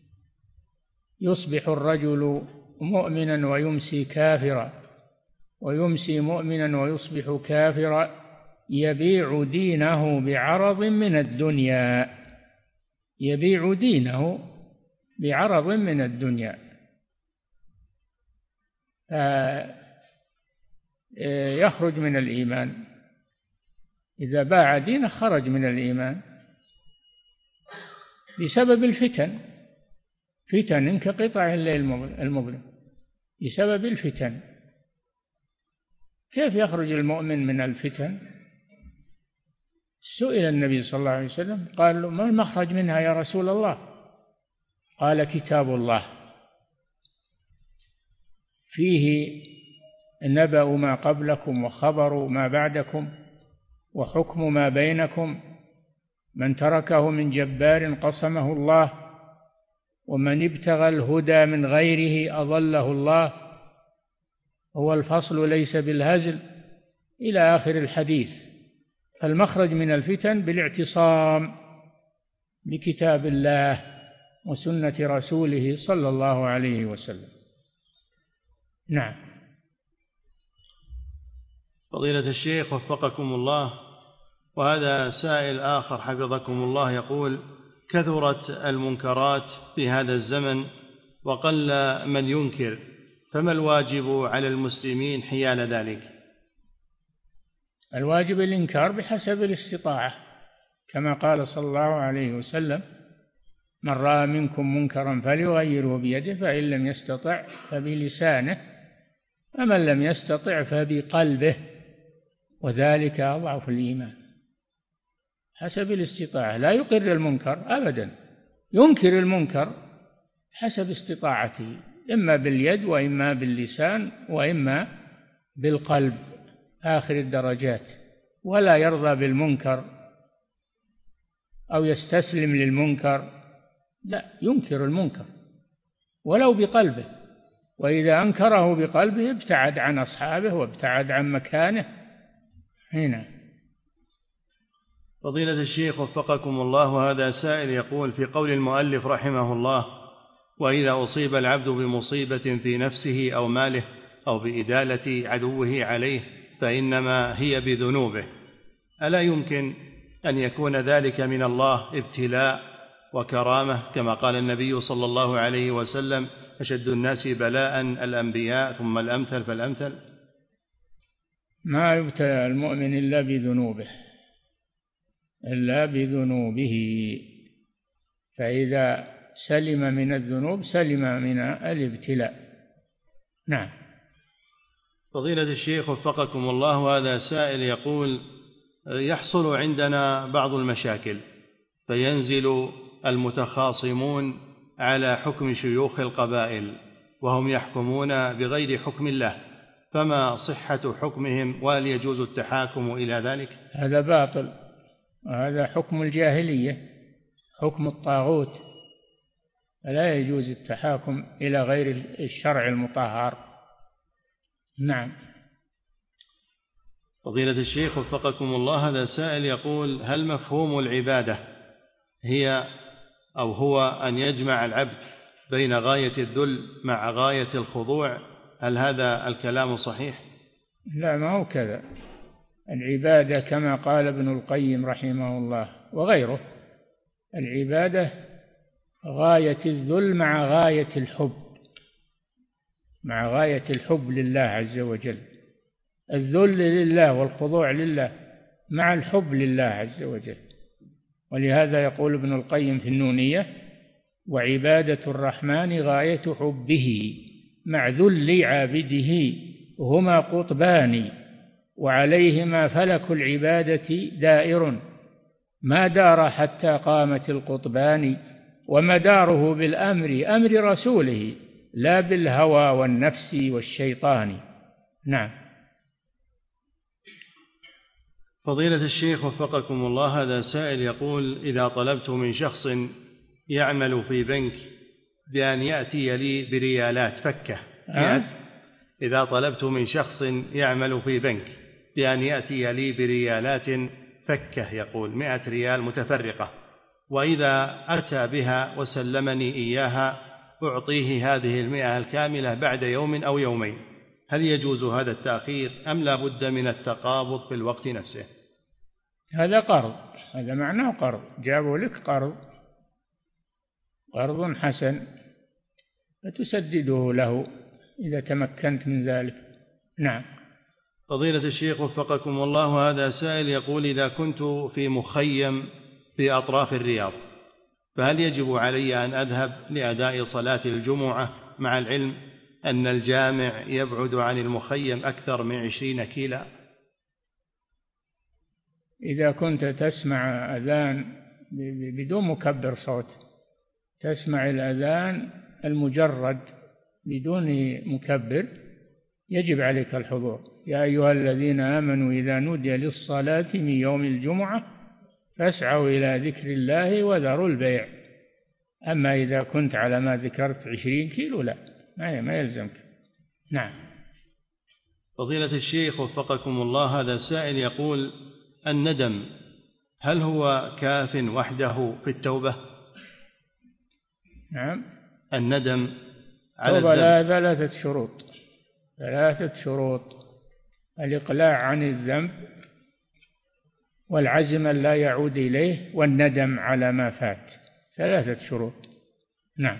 يصبح الرجل مؤمنا ويمسي كافرا، ويمسي مؤمنا ويصبح كافرا، يبيع دينه بعرض من الدنيا. يبيع دينه بعرض من الدنيا، يخرج من الإيمان. إذا باع دينه خرج من الإيمان بسبب الفتن، فتن كقطع الليل المظلم، بسبب الفتن. كيف يخرج المؤمن من الفتن؟ سئل النبي صلى الله عليه وسلم قال له: ما المخرج منها يا رسول الله؟ قال: كتاب الله فيه نبأ ما قبلكم وخبر ما بعدكم وحكم ما بينكم، من تركه من جبار قصمه الله، ومن ابتغى الهدى من غيره أضله الله، هو الفصل ليس بالهزل، إلى آخر الحديث. فالمخرج من الفتن بالاعتصام بكتاب الله وسنة رسوله صلى الله عليه وسلم. نعم. فضيلة الشيخ وفقكم الله، وهذا سائل آخر حفظكم الله يقول: كثرت المنكرات في هذا الزمن وقل من ينكر، فما الواجب على المسلمين حيال ذلك؟ الواجب الإنكار بحسب الاستطاعة، كما قال صلى الله عليه وسلم: من رأى منكم منكرا فليغيره بيده، فإن لم يستطع فبلسانه، فمن لم يستطع فبقلبه، وذلك أضعف الإيمان. حسب الاستطاعة، لا يقر المنكر أبدا، ينكر المنكر حسب استطاعته، إما باليد وإما باللسان وإما بالقلب، آخر الدرجات. ولا يرضى بالمنكر أو يستسلم للمنكر، لا، ينكر المنكر ولو بقلبه، وإذا أنكره بقلبه ابتعد عن أصحابه وابتعد عن مكانه. هنا. فضيلة الشيخ وفقكم الله، هذا سائل يقول: في قول المؤلف رحمه الله: وإذا أصيب العبد بمصيبة في نفسه أو ماله أو بإدالة عدوه عليه فإنما هي بذنوبه، ألا يمكن أن يكون ذلك من الله ابتلاء وكرامة، كما قال النبي صلى الله عليه وسلم: أشد الناس بلاء الأنبياء ثم الأمثل فالأمثل؟ ما يبتلى المؤمن إلا بذنوبه، إلا بذنوبه، فإذا سلم من الذنوب سلم من الابتلاء. نعم. فضيلة الشيخ وفقكم الله، هذا سائل يقول: يحصل عندنا بعض المشاكل، فينزل المتخاصمون على حكم شيوخ القبائل وهم يحكمون بغير حكم الله، فما صحة حكمهم، وهل يجوز التحاكم إلى ذلك؟ هذا باطل، وهذا حكم الجاهلية، حكم الطاغوت، فلا يجوز التحاكم إلى غير الشرع المطهر. نعم. فضيلة الشيخ وفقكم الله، هذا سائل يقول: هل مفهوم العبادة هو أن يجمع العبد بين غاية الذل مع غاية الخضوع؟ هل هذا الكلام صحيح؟ لا، ما هو كذا. العبادة كما قال ابن القيم رحمه الله وغيره: العبادة غاية الذل مع غاية الحب، مع غاية الحب لله عز وجل. الذل لله والخضوع لله مع الحب لله عز وجل. ولهذا يقول ابن القيم في النونية: وعبادة الرحمن غاية حبه مع ذل عابده، هما قطبان وعليهما فلك العبادة دائر، ما دار حتى قامت القطبان، ومداره بالأمر أمر رسوله لا بالهوى والنفس والشيطان. نعم. فضيلة الشيخ وفقكم الله، هذا سائل يقول: إذا طلبت من شخص يعمل في بنك بأن يأتي لي بريالات فكة، إذا طلبت من شخص يعمل في بنك بأن يأتي لي بريالات فكة، يقول 100 ريال متفرقة، وإذا أتى بها وسلمني إياها أعطيه هذه 100 الكاملة بعد يوم أو يومين، هل يجوز هذا التأخير أم لا بد من التقابض في الوقت نفسه؟ هذا قرض، هذا معناه قرض، جابوا لك قرض، قرض حسن فتسدده له إذا تمكنت من ذلك. نعم. فضيلة الشيخ وفقكم الله، هذا سائل يقول: إذا كنت في مخيم في أطراف الرياض فهل يجب علي أن أذهب لأداء صلاة الجمعة، مع العلم أن الجامع يبعد عن المخيم أكثر من 20 كيلا؟ إذا كنت تسمع أذان بدون مكبر صوت، تسمع الأذان المجرد بدون مكبر، يجب عليك الحضور. يا أيها الذين آمنوا إذا نودي للصلاة من يوم الجمعة فاسعوا إلى ذكر الله وذروا البيع. أما إذا كنت على ما ذكرت 20 كيلو لا، ما يلزمك. نعم. فضيلة الشيخ وفقكم الله، هذا سائل يقول: الندم هل هو كاف وحده في التوبة؟ نعم. الندم على التوبة لها الذنب 3 شروط: الإقلاع عن الذنب، والعزم أن لا يعود إليه، والندم على ما فات. 3 شروط. نعم.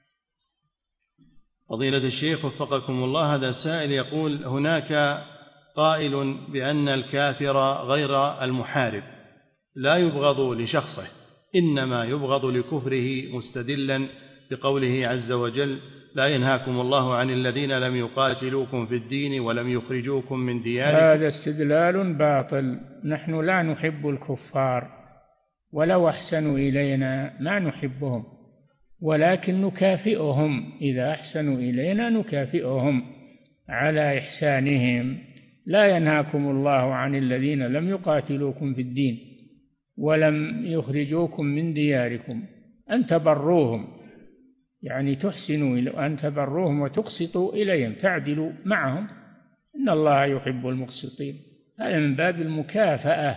فضيلة الشيخ وفقكم الله، هذا سائل يقول: هناك قائل بأن الكافر غير المحارب لا يبغض لشخصه، إنما يبغض لكفره، مستدلا بقوله عز وجل: لا ينهاكم الله عن الذين لم يقاتلوكم في الدين ولم يخرجوكم من دياركم. هذا استدلال باطل. نحن لا نحب الكفار، ولو أحسنوا إلينا ما نحبهم، ولكن نكافئهم إذا أحسنوا إلينا، نكافئهم على إحسانهم. لا ينهاكم الله عن الذين لم يقاتلوكم في الدين ولم يخرجوكم من دياركم أن تبروهم، يعني تحسنوا، أن تبروهم وتقسطوا إليهم، تعدلوا معهم، إن الله يحب المقسطين. هذا من باب المكافأة،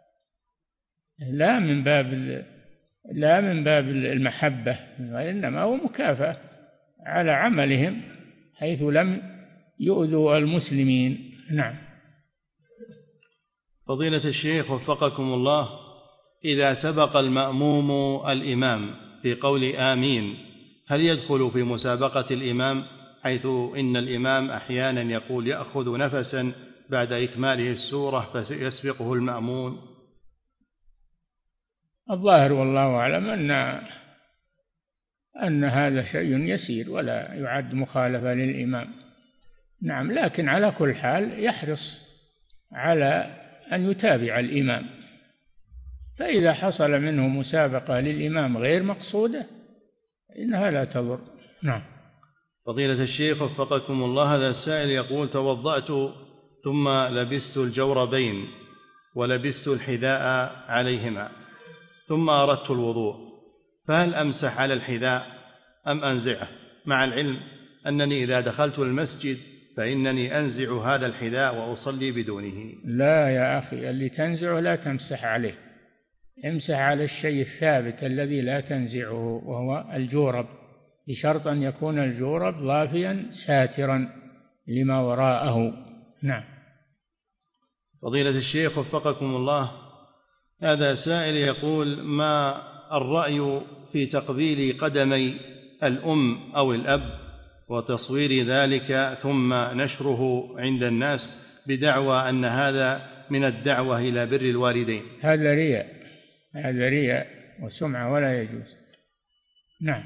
لا من باب المحبة، وإنما هو مكافأة على عملهم حيث لم يؤذوا المسلمين. نعم. فضيلة الشيخ وفقكم الله، إذا سبق المأموم الإمام في قول آمين هل يدخل في مسابقة الإمام، حيث إن الإمام أحيانا يقول يأخذ نفسا بعد إكماله السورة فيسبقه المأمون؟ الظاهر والله أعلم أن هذا شيء يسير ولا يعد مخالفة للإمام. نعم. لكن على كل حال يحرص على أن يتابع الإمام، فإذا حصل منه مسابقة للإمام غير مقصودة إنها لا تضر. نعم. فضيلة الشيخ وفقكم الله، هذا السائل يقول: توضأت ثم لبست الجوربين ولبست الحذاء عليهما، ثم أردت الوضوء، فهل أمسح على الحذاء أم أنزعه، مع العلم أنني إذا دخلت المسجد فإنني أنزع هذا الحذاء وأصلي بدونه؟ لا يا أخي، اللي تنزعه لا تمسح عليه، امسح على الشيء الثابت الذي لا تنزعه، وهو الجورب، بشرط أن يكون الجورب ضافيا ساترا لما وراءه. نعم. فضيلة الشيخ وفقكم الله، هذا سائل يقول: ما الرأي في تقبيل قدمي الأم أو الأب وتصوير ذلك ثم نشره عند الناس بدعوى أن هذا من الدعوة إلى بر الوالدين؟ هذا رياء وسمعة ولا يجوز. نعم.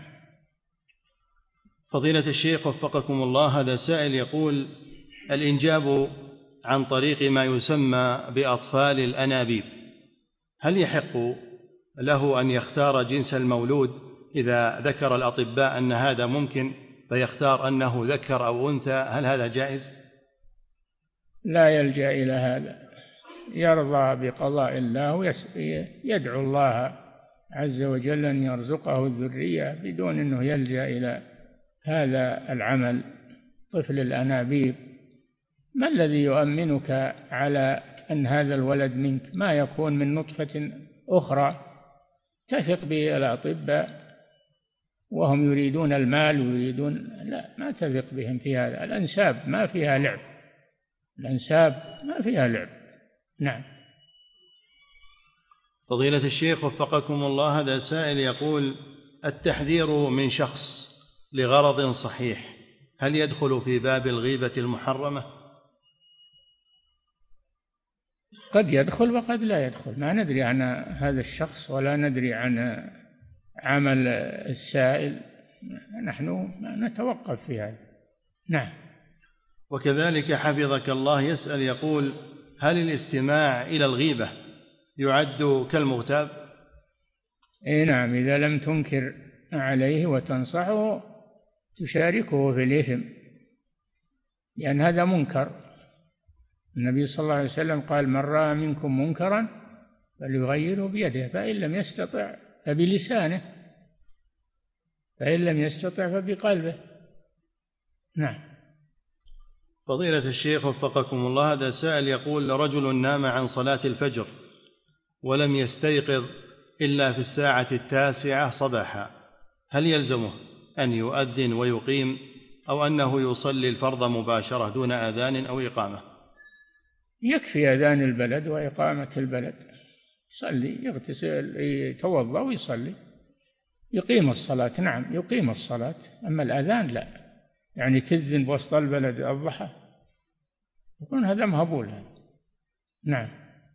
فضيلة الشيخ وفقكم الله، هذا سائل يقول: الإنجاب عن طريق ما يسمى بأطفال الأنابيب، هل يحق له أن يختار جنس المولود إذا ذكر الأطباء أن هذا ممكن، فيختار أنه ذكر أو أنثى؟ هل هذا جائز؟ لا يلجأ إلى هذا، يرضى بقضاء الله ويدعو الله عز وجل أن يرزقه الذرية بدون أنه يلجأ إلى هذا العمل. طفل الأنابيب، ما الذي يؤمنك على أن هذا الولد منك؟ ما يكون من نطفة أخرى. تثق بالأطباء وهم يريدون المال ويريدون، لا، ما تثق بهم في هذا. الأنساب ما فيها لعب، الأنساب ما فيها لعب. نعم. فضيلة الشيخ وفقكم الله، هذا سائل يقول: التحذير من شخص لغرض صحيح هل يدخل في باب الغيبة المحرمة؟ قد يدخل وقد لا يدخل، ما ندري عن هذا الشخص ولا ندري عن عمل السائل، نحن نتوقف في هذا. نعم. وكذلك حفظك الله يسأل يقول: هل الاستماع إلى الغيبة يعد كالمغتاب؟ نعم، إذا لم تنكر عليه وتنصحه تشاركه في الإثم، لأن هذا منكر. النبي صلى الله عليه وسلم قال: من رأى منكم منكرا فليغيره بيده، فإن لم يستطع فبلسانه، فإن لم يستطع فبقلبه. نعم. فضيلة الشيخ وفقكم الله، هذا سائل يقول: رجل نام عن صلاة الفجر ولم يستيقظ إلا في 9:09 صباحا، هل يلزمه أن يؤذن ويقيم أو أنه يصلي الفرض مباشرة دون أذان أو إقامة؟ يكفي أذان البلد وإقامة البلد، يصلي، يغتسل، يتوضأ ويصلي، يقيم الصلاة. نعم يقيم الصلاة، أما الأذان لا، يعني تذن بوسط البلد الضحى يكون هذا مهبول. نعم.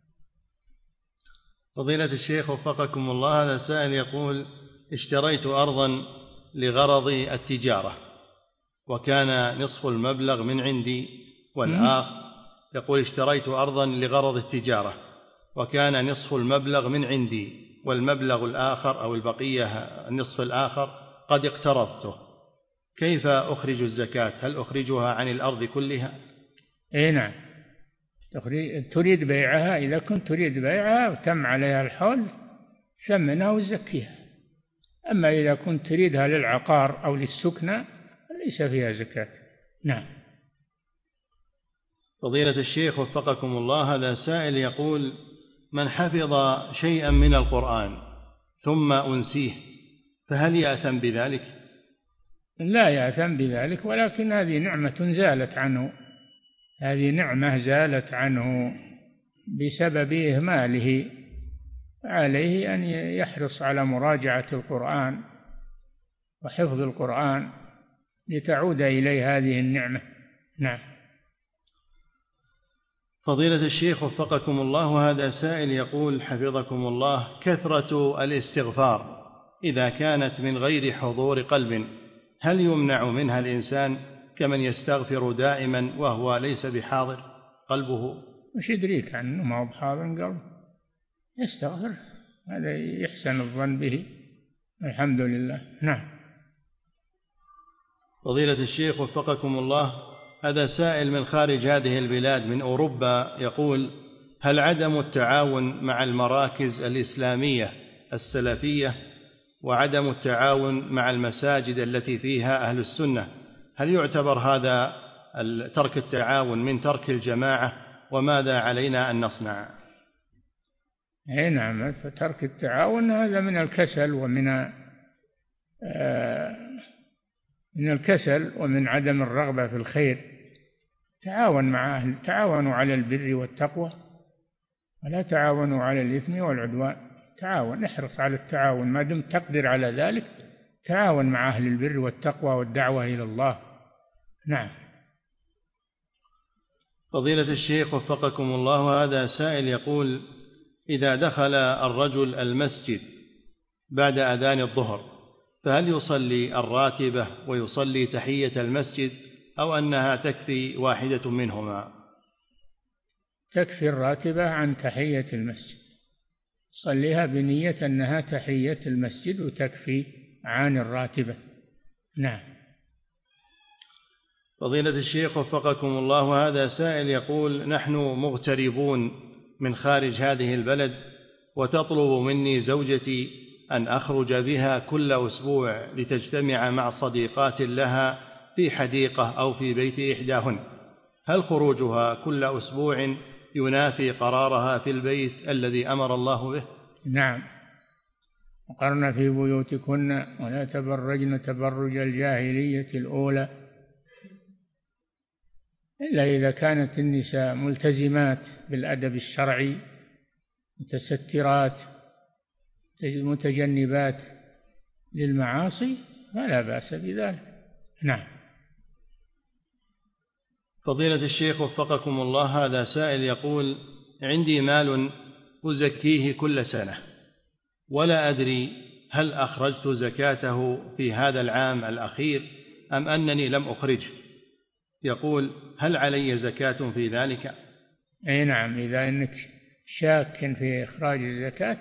فضيلة الشيخ وفقكم الله، هذا سائل يقول: اشتريت أرضا لغرض التجارة وكان نصف المبلغ من عندي يقول: اشتريت أرضا لغرض التجارة وكان نصف المبلغ من عندي والمبلغ الآخر أو البقية النصف الآخر قد اقترضته، كيف أخرج الزكاة؟ هل أخرجها عن الأرض كلها؟ نعم، تريد بيعها، إذا كنت تريد بيعها وتم عليها الحول ثمنها وزكيها. أما إذا كنت تريدها للعقار أو للسكنى ليس فيها زكاة. نعم. فضيلة الشيخ وفقكم الله، هذا سائل يقول: من حفظ شيئا من القرآن ثم أنسيه فهل يأثم بذلك؟ لا يأثم بذلك، ولكن هذه نعمة زالت عنه، هذه نعمة زالت عنه بسبب إهماله، عليه أن يحرص على مراجعة القرآن وحفظ القرآن لتعود إليه هذه النعمة. نعم. فضيلة الشيخ وفقكم الله، هذا سائل يقول: حفظكم الله، كثرة الاستغفار إذا كانت من غير حضور قلب هل يمنع منها الإنسان كمن يستغفر دائما وهو ليس بحاضر قلبه؟ وش يدريك عنه ما هو بحاضر قلبه؟ يستغفر، هذا يحسن الظن به. الحمد لله. نعم. فضيلة الشيخ وفقكم الله، هذا سائل من خارج هذه البلاد من أوروبا يقول: هل عدم التعاون مع المراكز الإسلامية السلفية وعدم التعاون مع المساجد التي فيها أهل السنة هل يعتبر هذا ترك التعاون من ترك الجماعة، وماذا علينا أن نصنع؟ نعم، فترك التعاون هذا من الكسل ومن عدم الرغبة في الخير. تعاون مع أهل، تعاونوا على البر والتقوى ولا تعاونوا على الإثم والعدوان. تعاون، احرص على التعاون ما دمت تقدر على ذلك، تعاون مع أهل البر والتقوى والدعوة إلى الله. نعم. فضيلة الشيخ وفقكم الله، هذا سائل يقول: إذا دخل الرجل المسجد بعد أذان الظهر فهل يصلي الراتبة ويصلي تحية المسجد أو أنها تكفي واحدة منهما؟ تكفي الراتبة عن تحية المسجد، صليها بنية أنها تحية المسجد وتكفي عن الراتبة. نعم. فضيلة الشيخ وفقكم الله، هذا سائل يقول: نحن مغتربون من خارج هذه البلد وتطلب مني زوجتي أن أخرج بها كل أسبوع لتجتمع مع صديقات لها في حديقة أو في بيت إحداهن، هل خروجها كل أسبوع ينافي قرارها في البيت الذي أمر الله به؟ نعم. وقرن في بيوتكن ولا تبرجن تبرج الجاهلية الأولى، إلا إذا كانت النساء ملتزمات بالأدب الشرعي متسترات متجنبات للمعاصي فلا بأس بذلك. نعم. فضيلة الشيخ وفقكم الله، هذا سائل يقول: عندي مال أزكيه كل سنة ولا أدري هل أخرجت زكاته في هذا العام الأخير أم أنني لم أخرجه. يقول: هل علي زكاة في ذلك؟ أي نعم، إذا أنك شاك في إخراج الزكاة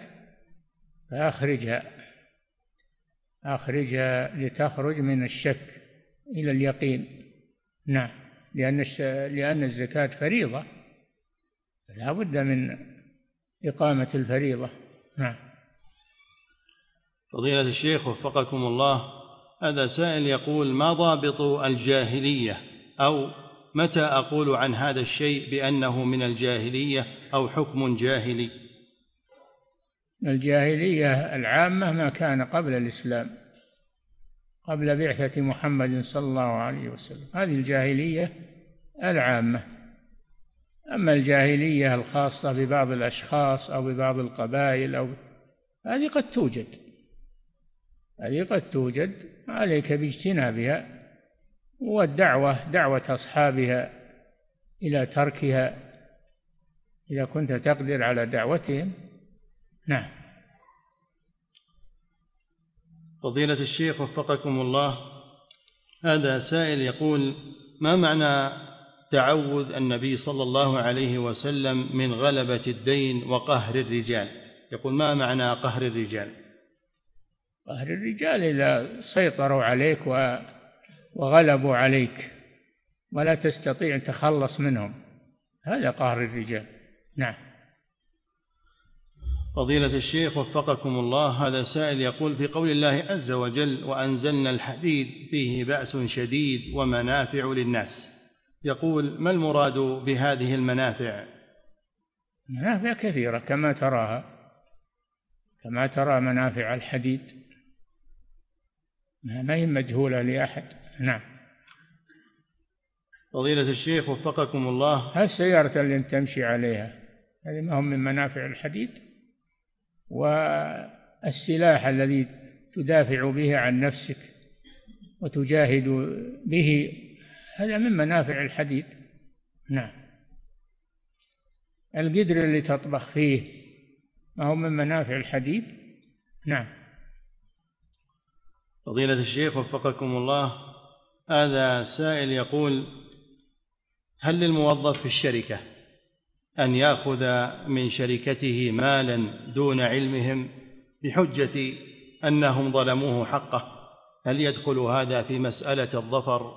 فأخرجها لتخرج من الشك إلى اليقين. نعم، لأن الزكاة فريضة، لا بد من إقامة الفريضة. نعم. فضيلة الشيخ وفقكم الله، هذا سائل يقول: ما ضابط الجاهلية، أو متى أقول عن هذا الشيء بأنه من الجاهلية أو حكم جاهلي؟ الجاهلية العامة ما كان قبل الإسلام، قبل بعثة محمد صلى الله عليه وسلم، هذه الجاهلية العامة. أما الجاهلية الخاصة ببعض الأشخاص أو ببعض القبائل هذه قد توجد، عليك باجتنابها، دعوة أصحابها إلى تركها إذا كنت تقدر على دعوتهم. نعم. فضيلة الشيخ وفقكم الله، هذا سائل يقول: ما معنى تعوذ النبي صلى الله عليه وسلم من غلبة الدين وقهر الرجال؟ يقول: ما معنى قهر الرجال؟ قهر الرجال إذا سيطروا عليك وغلبوا عليك ولا تستطيع أن تخلص منهم، هذا قهر الرجال. نعم. فضيلة الشيخ وفقكم الله، هذا سائل يقول: في قول الله عز وجل: وأنزلنا الحديد فيه بأس شديد ومنافع للناس، يقول: ما المراد بهذه المنافع؟ منافع كثيرة كما ترى منافع الحديد، ما هي مجهولة لأحد. نعم. فضيلة الشيخ وفقكم الله، السيارة اللي أنت تمشي عليها هذه ما هم من منافع الحديد، والسلاح الذي تدافع به عن نفسك وتجاهد به هذا من منافع الحديد. نعم. القدر اللي تطبخ فيه ما هو من منافع الحديد. نعم. فضيلة الشيخ وفقكم الله، هذا سائل يقول: هل للموظف في الشركة أن يأخذ من شركته مالا دون علمهم بحجة أنهم ظلموه حقه؟ هل يدخل هذا في مسألة الظفر؟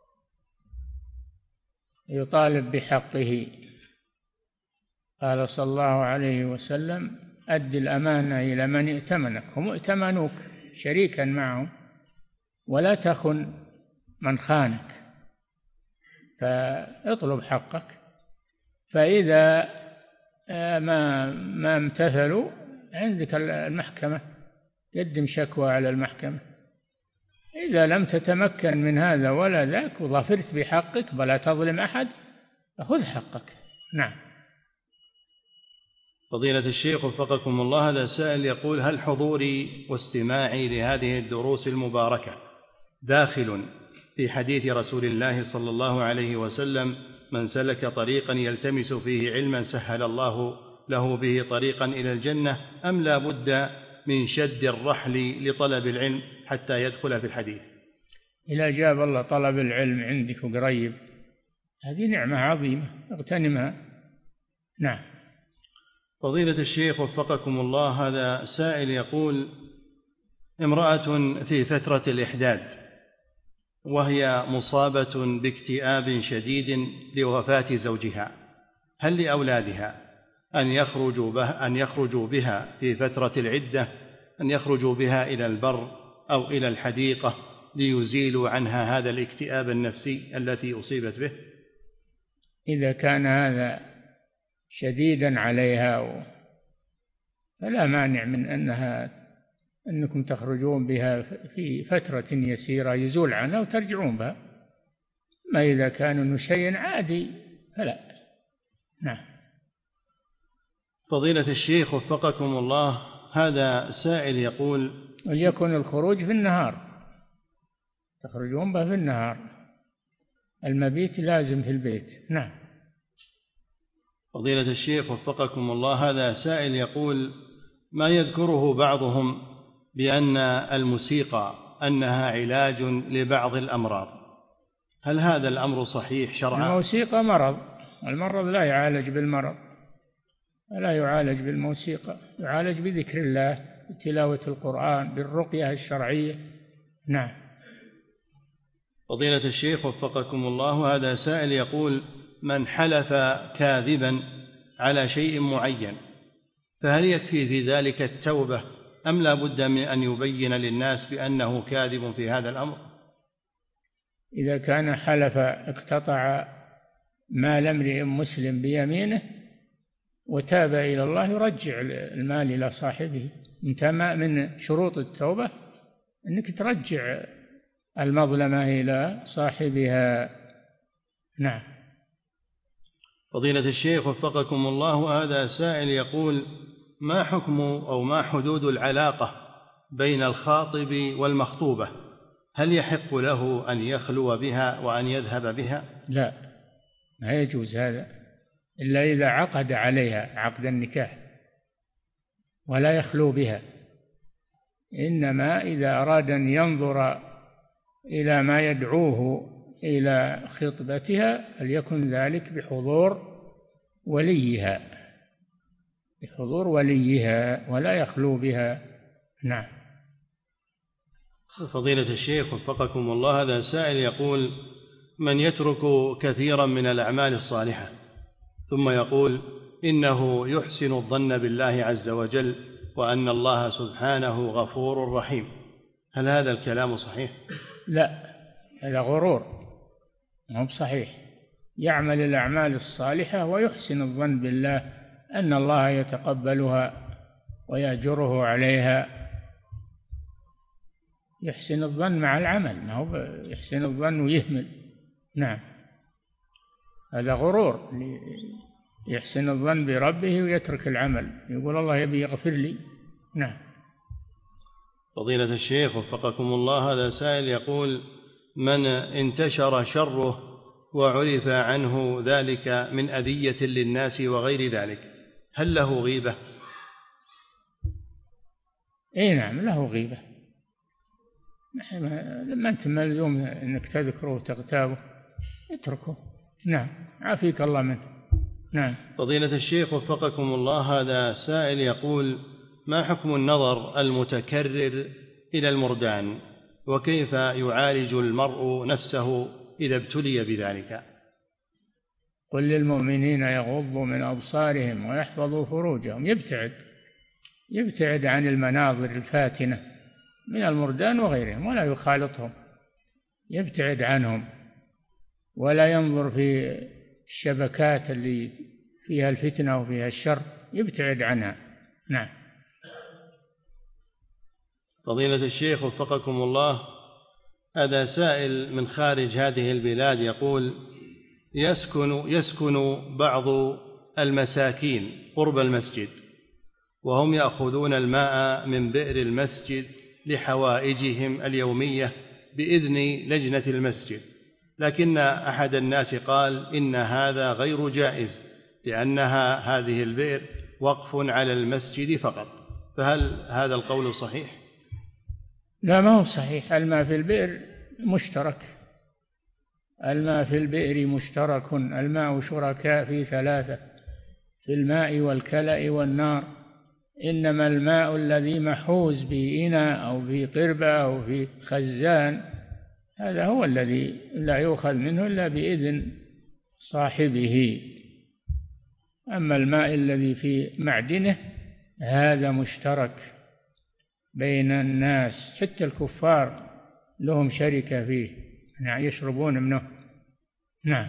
يطالب بحقه. قال صلى الله عليه وسلم: أد الأمانة إلى من ائتمنك، هم ائتمنوك شريكا معهم، ولا تخن من خانك، فاطلب حقك. فإذا ما امتثلوا عندك المحكمة، قدم شكوى على المحكمة. إذا لم تتمكن من هذا ولا ذاك وظفرت بحقك ولا تظلم أحد فخذ حقك. نعم. فضيلة الشيخ وفقكم الله، هذا سائل يقول: هل حضوري واستماعي لهذه الدروس المباركة داخل في حديث رسول الله صلى الله عليه وسلم: من سلك طريقا يلتمس فيه علما سهل الله له به طريقا إلى الجنة، أم لا بد من شد الرحل لطلب العلم حتى يدخل في الحديث؟ إذا جاب الله طلب العلم عندك قريب هذه نعمة عظيمة اغتنمها. نعم. فضيلة الشيخ وفقكم الله، هذا سائل يقول: امرأة في فترة الإحداث وهي مصابة باكتئاب شديد لوفاة زوجها، هل لأولادها أن يخرجوا بها في فترة العدة، أن يخرجوا بها إلى البر أو إلى الحديقة ليزيلوا عنها هذا الاكتئاب النفسي التي أصيبت به؟ إذا كان هذا شديدا عليها فلا مانع من أنكم تخرجون بها في فترة يسيرة يزول عنها وترجعون بها. ما إذا كان إنه شيء عادي فلا. نعم. فضيلة الشيخ وفقكم الله، هذا سائل يقول: وليكن الخروج في النهار، تخرجون به في النهار، المبيت لازم في البيت. نعم. فضيلة الشيخ وفقكم الله، هذا سائل يقول: ما يذكره بعضهم بأن الموسيقى أنها علاج لبعض الأمراض، هل هذا الأمر صحيح شرعا؟ الموسيقى مرض، المرض لا يعالج بالمرض، لا يعالج بالموسيقى، يعالج بذكر الله، بتلاوة القرآن، بالرقية الشرعية. نعم. فضيلة الشيخ وفقكم الله، هذا سائل يقول: من حلف كاذبا على شيء معين فهل يكفي في ذلك التوبة أم لا بد من أن يبين للناس بأنه كاذب في هذا الأمر؟ إذا كان حلف اقتطع مال امرئ مسلم بيمينه وتاب إلى الله يرجع المال إلى صاحبه. من شروط التوبة أنك ترجع المظلمة إلى صاحبها. نعم. فضيلة الشيخ وفقكم الله، هذا سائل يقول: ما حكم أو ما حدود العلاقة بين الخاطب والمخطوبة؟ هل يحق له أن يخلو بها وأن يذهب بها؟ لا، ما يجوز هذا إلا إذا عقد عليها عقد النكاح، ولا يخلو بها، إنما إذا أراد أن ينظر إلى ما يدعوه إلى خطبتها فليكن ذلك بحضور وليها، بحضور وليها، ولا يخلو بها. نعم. فضيلة الشيخ وفقكم الله، هذا سائل يقول: من يترك كثيرا من الأعمال الصالحة ثم يقول إنه يحسن الظن بالله عز وجل وأن الله سبحانه غفور رحيم، هل هذا الكلام صحيح؟ لا، هذا غرور، مو صحيح. يعمل الأعمال الصالحة ويحسن الظن بالله أن الله يتقبلها ويأجره عليها. يحسن الظن مع العمل، ما هو يحسن الظن ويهمل. نعم، هذا غرور، يحسن الظن بربه ويترك العمل، يقول الله يبي يغفر لي. نعم. فضيلة الشيخ وفقكم الله، هذا سائل يقول: من انتشر شره وعرف عنه ذلك من أذية للناس وغير ذلك هل له غيبة؟ اي نعم، له غيبة. لما أنت ملزوم أنك تذكره وتغتابه اتركه. نعم، عافيك الله منه. نعم. فضيلة الشيخ وفقكم الله، هذا سائل يقول: ما حكم النظر المتكرر إلى المردان وكيف يعالج المرء نفسه إذا ابتلي بذلك؟ قل للمؤمنين يغضوا من أبصارهم ويحفظوا فروجهم، يبتعد عن المناظر الفاتنة من المردان وغيرهم ولا يخالطهم، يبتعد عنهم، ولا ينظر في الشبكات اللي فيها الفتنة وفيها الشر، يبتعد عنها. نعم. فضيلة الشيخ وفقكم الله، هذا سائل من خارج هذه البلاد يقول: يسكن بعض المساكين قرب المسجد وهم يأخذون الماء من بئر المسجد لحوائجهم اليومية بإذن لجنة المسجد، لكن أحد الناس قال إن هذا غير جائز لأنها هذه البئر وقف على المسجد فقط، فهل هذا القول صحيح؟ لا، ما هو صحيح. الماء في البئر مشترك، الماء في البئر مشترك، الماء شركاء في ثلاثة، في الماء والكلأ والنار، إنما الماء الذي محوز بإناء أو في قربة أو في خزان هذا هو الذي لا يؤخذ منه إلا بإذن صاحبه، أما الماء الذي في معدنه هذا مشترك بين الناس، حتى الكفار لهم شركة فيه، يعني يشربون منه. نعم.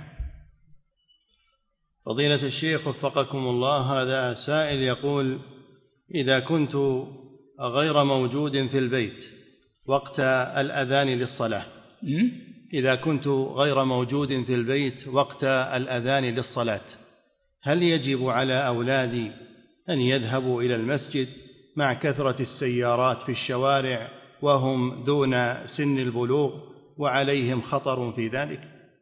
فضيلة الشيخ وفقكم الله، هذا سائل يقول: إذا كنت غير موجود في البيت وقت الأذان للصلاة، إذا كنت غير موجود في البيت وقت الأذان للصلاة، هل يجب على أولادي أن يذهبوا إلى المسجد مع كثرة السيارات في الشوارع وهم دون سن البلوغ وعليهم خطر في ذلك؟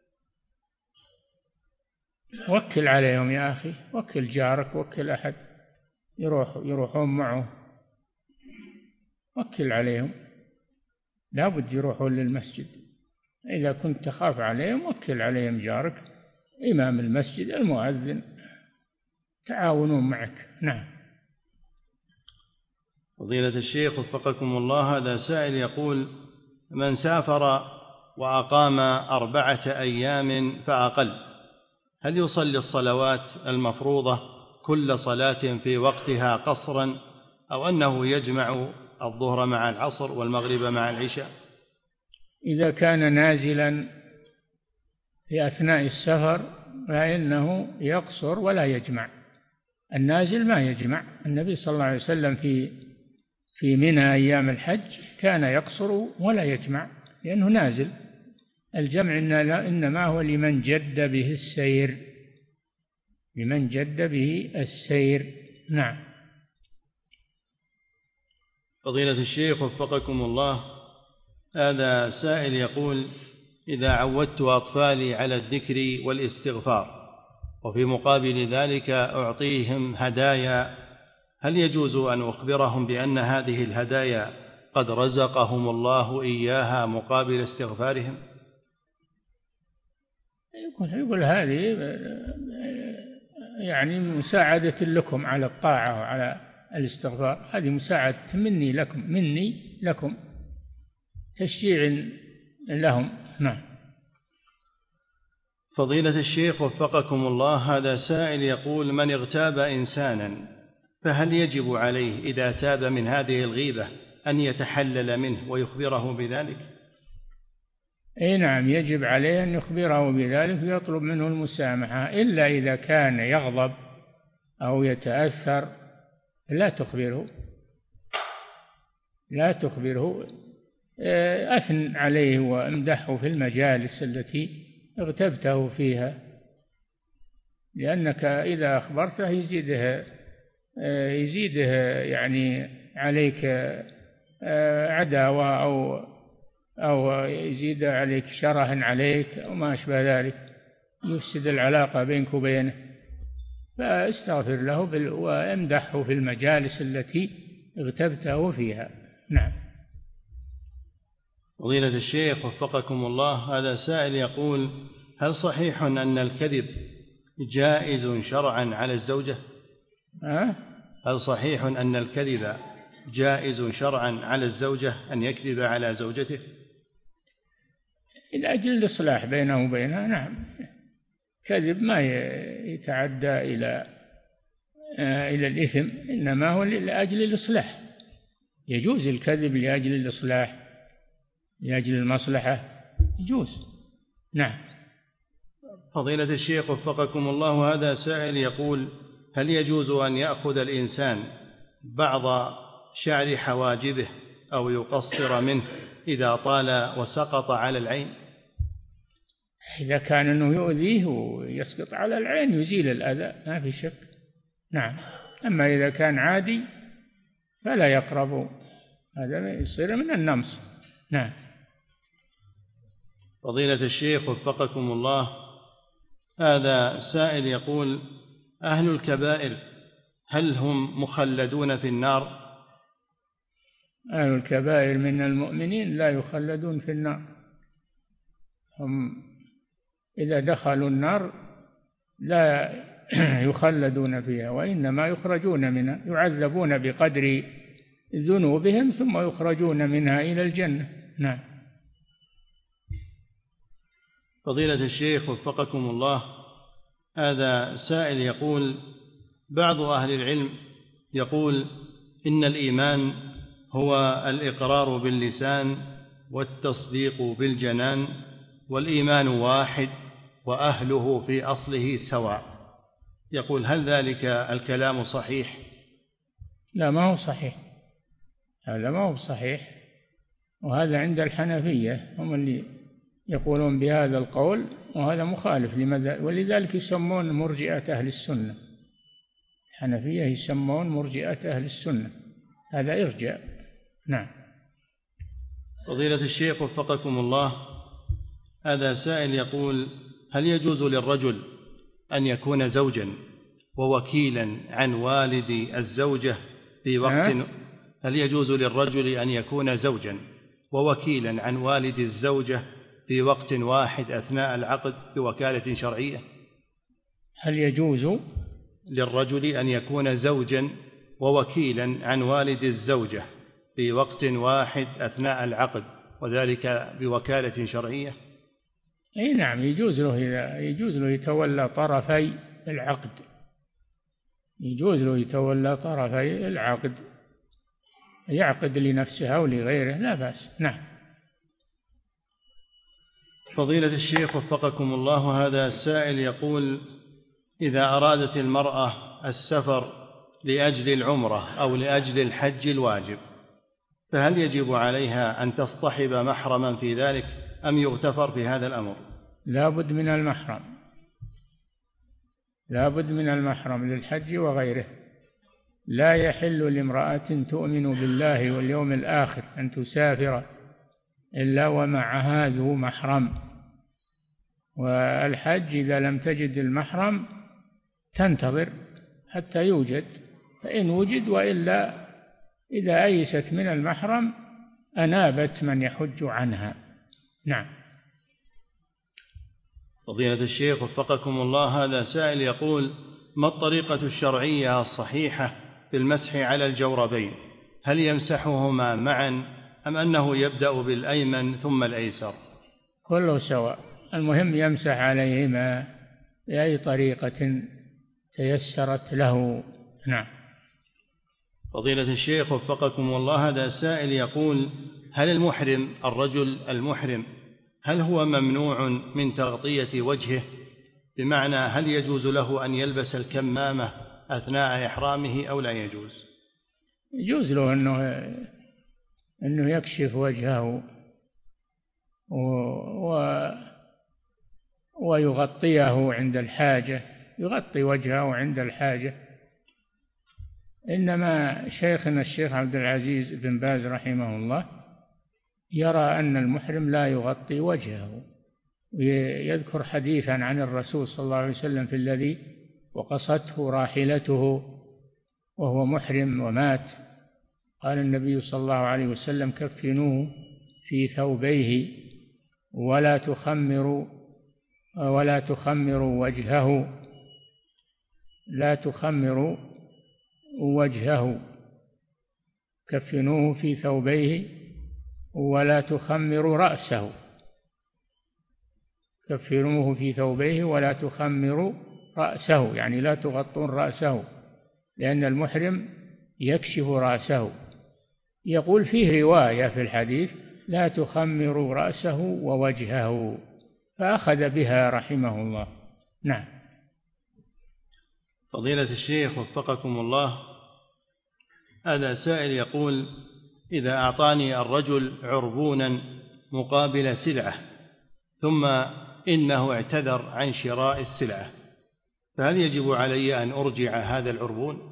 وكل عليهم يا أخي، وكل جارك، وكل أحد يروحون معه، وكل عليهم، لا بد يروحون للمسجد. إذا كنت تخاف عليهم وكل عليهم جارك، إمام المسجد، المؤذن، تعاونون معك. نعم. فضيلة الشيخ وفقكم الله، هذا سائل يقول: من سافر وأقام 4 أيام فأقل، هل يصلي الصلوات المفروضة كل صلاة في وقتها قصرا، أو أنه يجمع الظهر مع العصر والمغرب مع العشاء؟ إذا كان نازلا في أثناء السفر فإنه يقصر ولا يجمع. النازل ما يجمع. النبي صلى الله عليه وسلم في منى أيام الحج كان يقصر ولا يجمع لأنه نازل. الجمع إنما هو لمن جد به السير، لمن جد به السير. نعم. فضيلة الشيخ وفقكم الله، هذا سائل يقول: إذا عودت أطفالي على الذكر والاستغفار وفي مقابل ذلك أعطيهم هدايا، هل يجوز أن أخبرهم بأن هذه الهدايا قد رزقهم الله إياها مقابل استغفارهم؟ يقول هذه يعني مساعدة لكم على الطاعة وعلى الاستغفار، هذه مساعدة مني لكم تشجيع لهم. نعم. فضيلة الشيخ وفقكم الله، هذا سائل يقول: من اغتاب إنسانا فهل يجب عليه إذا تاب من هذه الغيبة أن يتحلل منه ويخبره بذلك؟ أي نعم، يجب عليه أن يخبره بذلك ويطلب منه المسامحة، إلا إذا كان يغضب أو يتأثر لا تخبره. أثن عليه وامدحه في المجالس التي اغتبته فيها، لأنك إذا أخبرته يزيده يعني عليك عداوة أو يزيد عليك شره عليك أو ما أشبه ذلك، يفسد العلاقة بينك وبينه. فاستغفر له وامدحه في المجالس التي اغتبته فيها. نعم. فضيلة الشيخ وفقكم الله، هذا سائل يقول: هل صحيح أن الكذب جائز شرعا على الزوجة؟ هل صحيح أن الكذب جائز شرعا على الزوجة، أن يكذب على زوجته؟ لأجل الإصلاح بينه وبينها. نعم. كذب ما يتعدى إلى الإثم، إنما هو لأجل الإصلاح. يجوز الكذب لأجل الإصلاح، لأجل المصلحة يجوز. نعم. فضيلة الشيخ وفقكم الله، هذا سائل يقول: هل يجوز أن يأخذ الإنسان بعض شعر حواجبه أو يقصر منه إذا طال وسقط على العين؟ إذا كان أنه يؤذيه ويسقط على العين يزيل الأذى، ما في شك. نعم. أما إذا كان عادي فلا يقرب، هذا يصير من النمص. نعم. فضيلة الشيخ وفقكم الله، هذا سائل يقول: أهل الكبائر هل هم مخلدون في النار؟ أهل الكبائر من المؤمنين لا يخلدون في النار، هم إذا دخلوا النار لا يخلدون فيها، وإنما يخرجون منها، يعذبون بقدر ذنوبهم ثم يخرجون منها إلى الجنة. نعم. فضيلة الشيخ وفقكم الله، هذا سائل يقول: بعض أهل العلم يقول إن الإيمان هو الإقرار باللسان والتصديق بالجنان، والإيمان واحد وأهله في أصله سواء. يقول: هل ذلك الكلام صحيح؟ لا، ما هو صحيح، هذا ما هو صحيح، وهذا عند الحنفية هم اللي يقولون بهذا القول، وهذا مخالف ولذلك يسمون مرجئة أهل السنة. الحنفية يسمون مرجئة أهل السنة، هذا إرجاء. نعم. فضيلة الشيخ وفقكم الله، هذا سائل يقول: هل يجوز للرجل أن يكون زوجا ووكيلا عن والد الزوجة في وقت هل يجوز للرجل أن يكون زوجا ووكيلا عن والد الزوجة في وقت واحد أثناء العقد بوكالة شرعية؟ هل يجوز للرجل أن يكون زوجا ووكيلا عن والد الزوجة في وقت واحد أثناء العقد وذلك بوكالة شرعية؟ أي نعم، يجوز له يتولى طرفي العقد، يجوز له يتولى طرفي العقد، يعقد لنفسه أو لغيره، لا بأس. نعم. فضيلة الشيخ وفقكم الله، هذا السائل يقول: إذا أرادت المرأة السفر لأجل العمرة أو لأجل الحج الواجب، فهل يجب عليها أن تصطحب محرما في ذلك أم يغتفر في هذا الأمر؟ لا بد من المحرم، لا بد من المحرم للحج وغيره. لا يحل لامرأة تؤمن بالله واليوم الآخر أن تسافر إلا ومعها ذو محرم. والحج إذا لم تجد المحرم تنتظر حتى يوجد، فإن وجد، وإلا إذا أيست من المحرم أنابت من يحج عنها. نعم. فضيلة الشيخ وفقكم الله، هذا سائل يقول: ما الطريقة الشرعية الصحيحة في المسح على الجوربين؟ هل يمسحهما معا أم أنه يبدأ بالأيمن ثم الأيسر؟ كله سواء، المهم يمسح عليهما بأي طريقة تيسرت له. نعم. فضيلة الشيخ وفقكم الله، هذا سائل يقول: هل المحرم الرجل المحرم هل هو ممنوع من تغطية وجهه؟ بمعنى هل يجوز له أن يلبس الكمامة أثناء إحرامه أو لا يجوز؟ يجوز له أنه يكشف وجهه ويغطيه عند الحاجة، يغطي وجهه عند الحاجة. إنما شيخنا الشيخ عبد العزيز بن باز رحمه الله يرى أن المحرم لا يغطي وجهه، ويذكر حديثا عن الرسول صلى الله عليه وسلم في الذي وقصته راحلته وهو محرم ومات، قال النبي صلى الله عليه وسلم: كفنوه في ثوبيه ولا تخمروا وجهه، لا تخمروا وجهه، كفنوه في ثوبيه ولا تخمروا رأسه، كفنوه في ثوبيه ولا تخمروا رأسه، يعني لا تغطون رأسه، لأن المحرم يكشف رأسه. يقول فيه رواية في الحديث: لا تخمروا رأسه ووجهه، فأخذ بها رحمه الله. نعم. فضيلة الشيخ وفقكم الله، هذا سائل يقول: إذا أعطاني الرجل عربونا مقابل سلعة ثم إنه اعتذر عن شراء السلعة، فهل يجب علي أن أرجع هذا العربون؟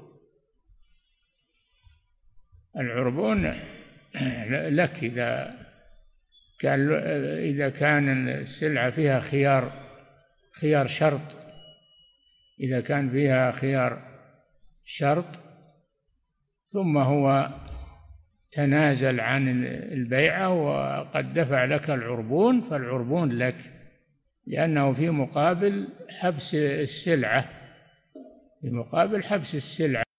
العربون لك إذا كان السلعة فيها خيار شرط، إذا كان فيها خيار شرط ثم هو تنازل عن البيعة وقد دفع لك العربون، فالعربون لك، لأنه في مقابل حبس السلعة، في مقابل حبس السلعة.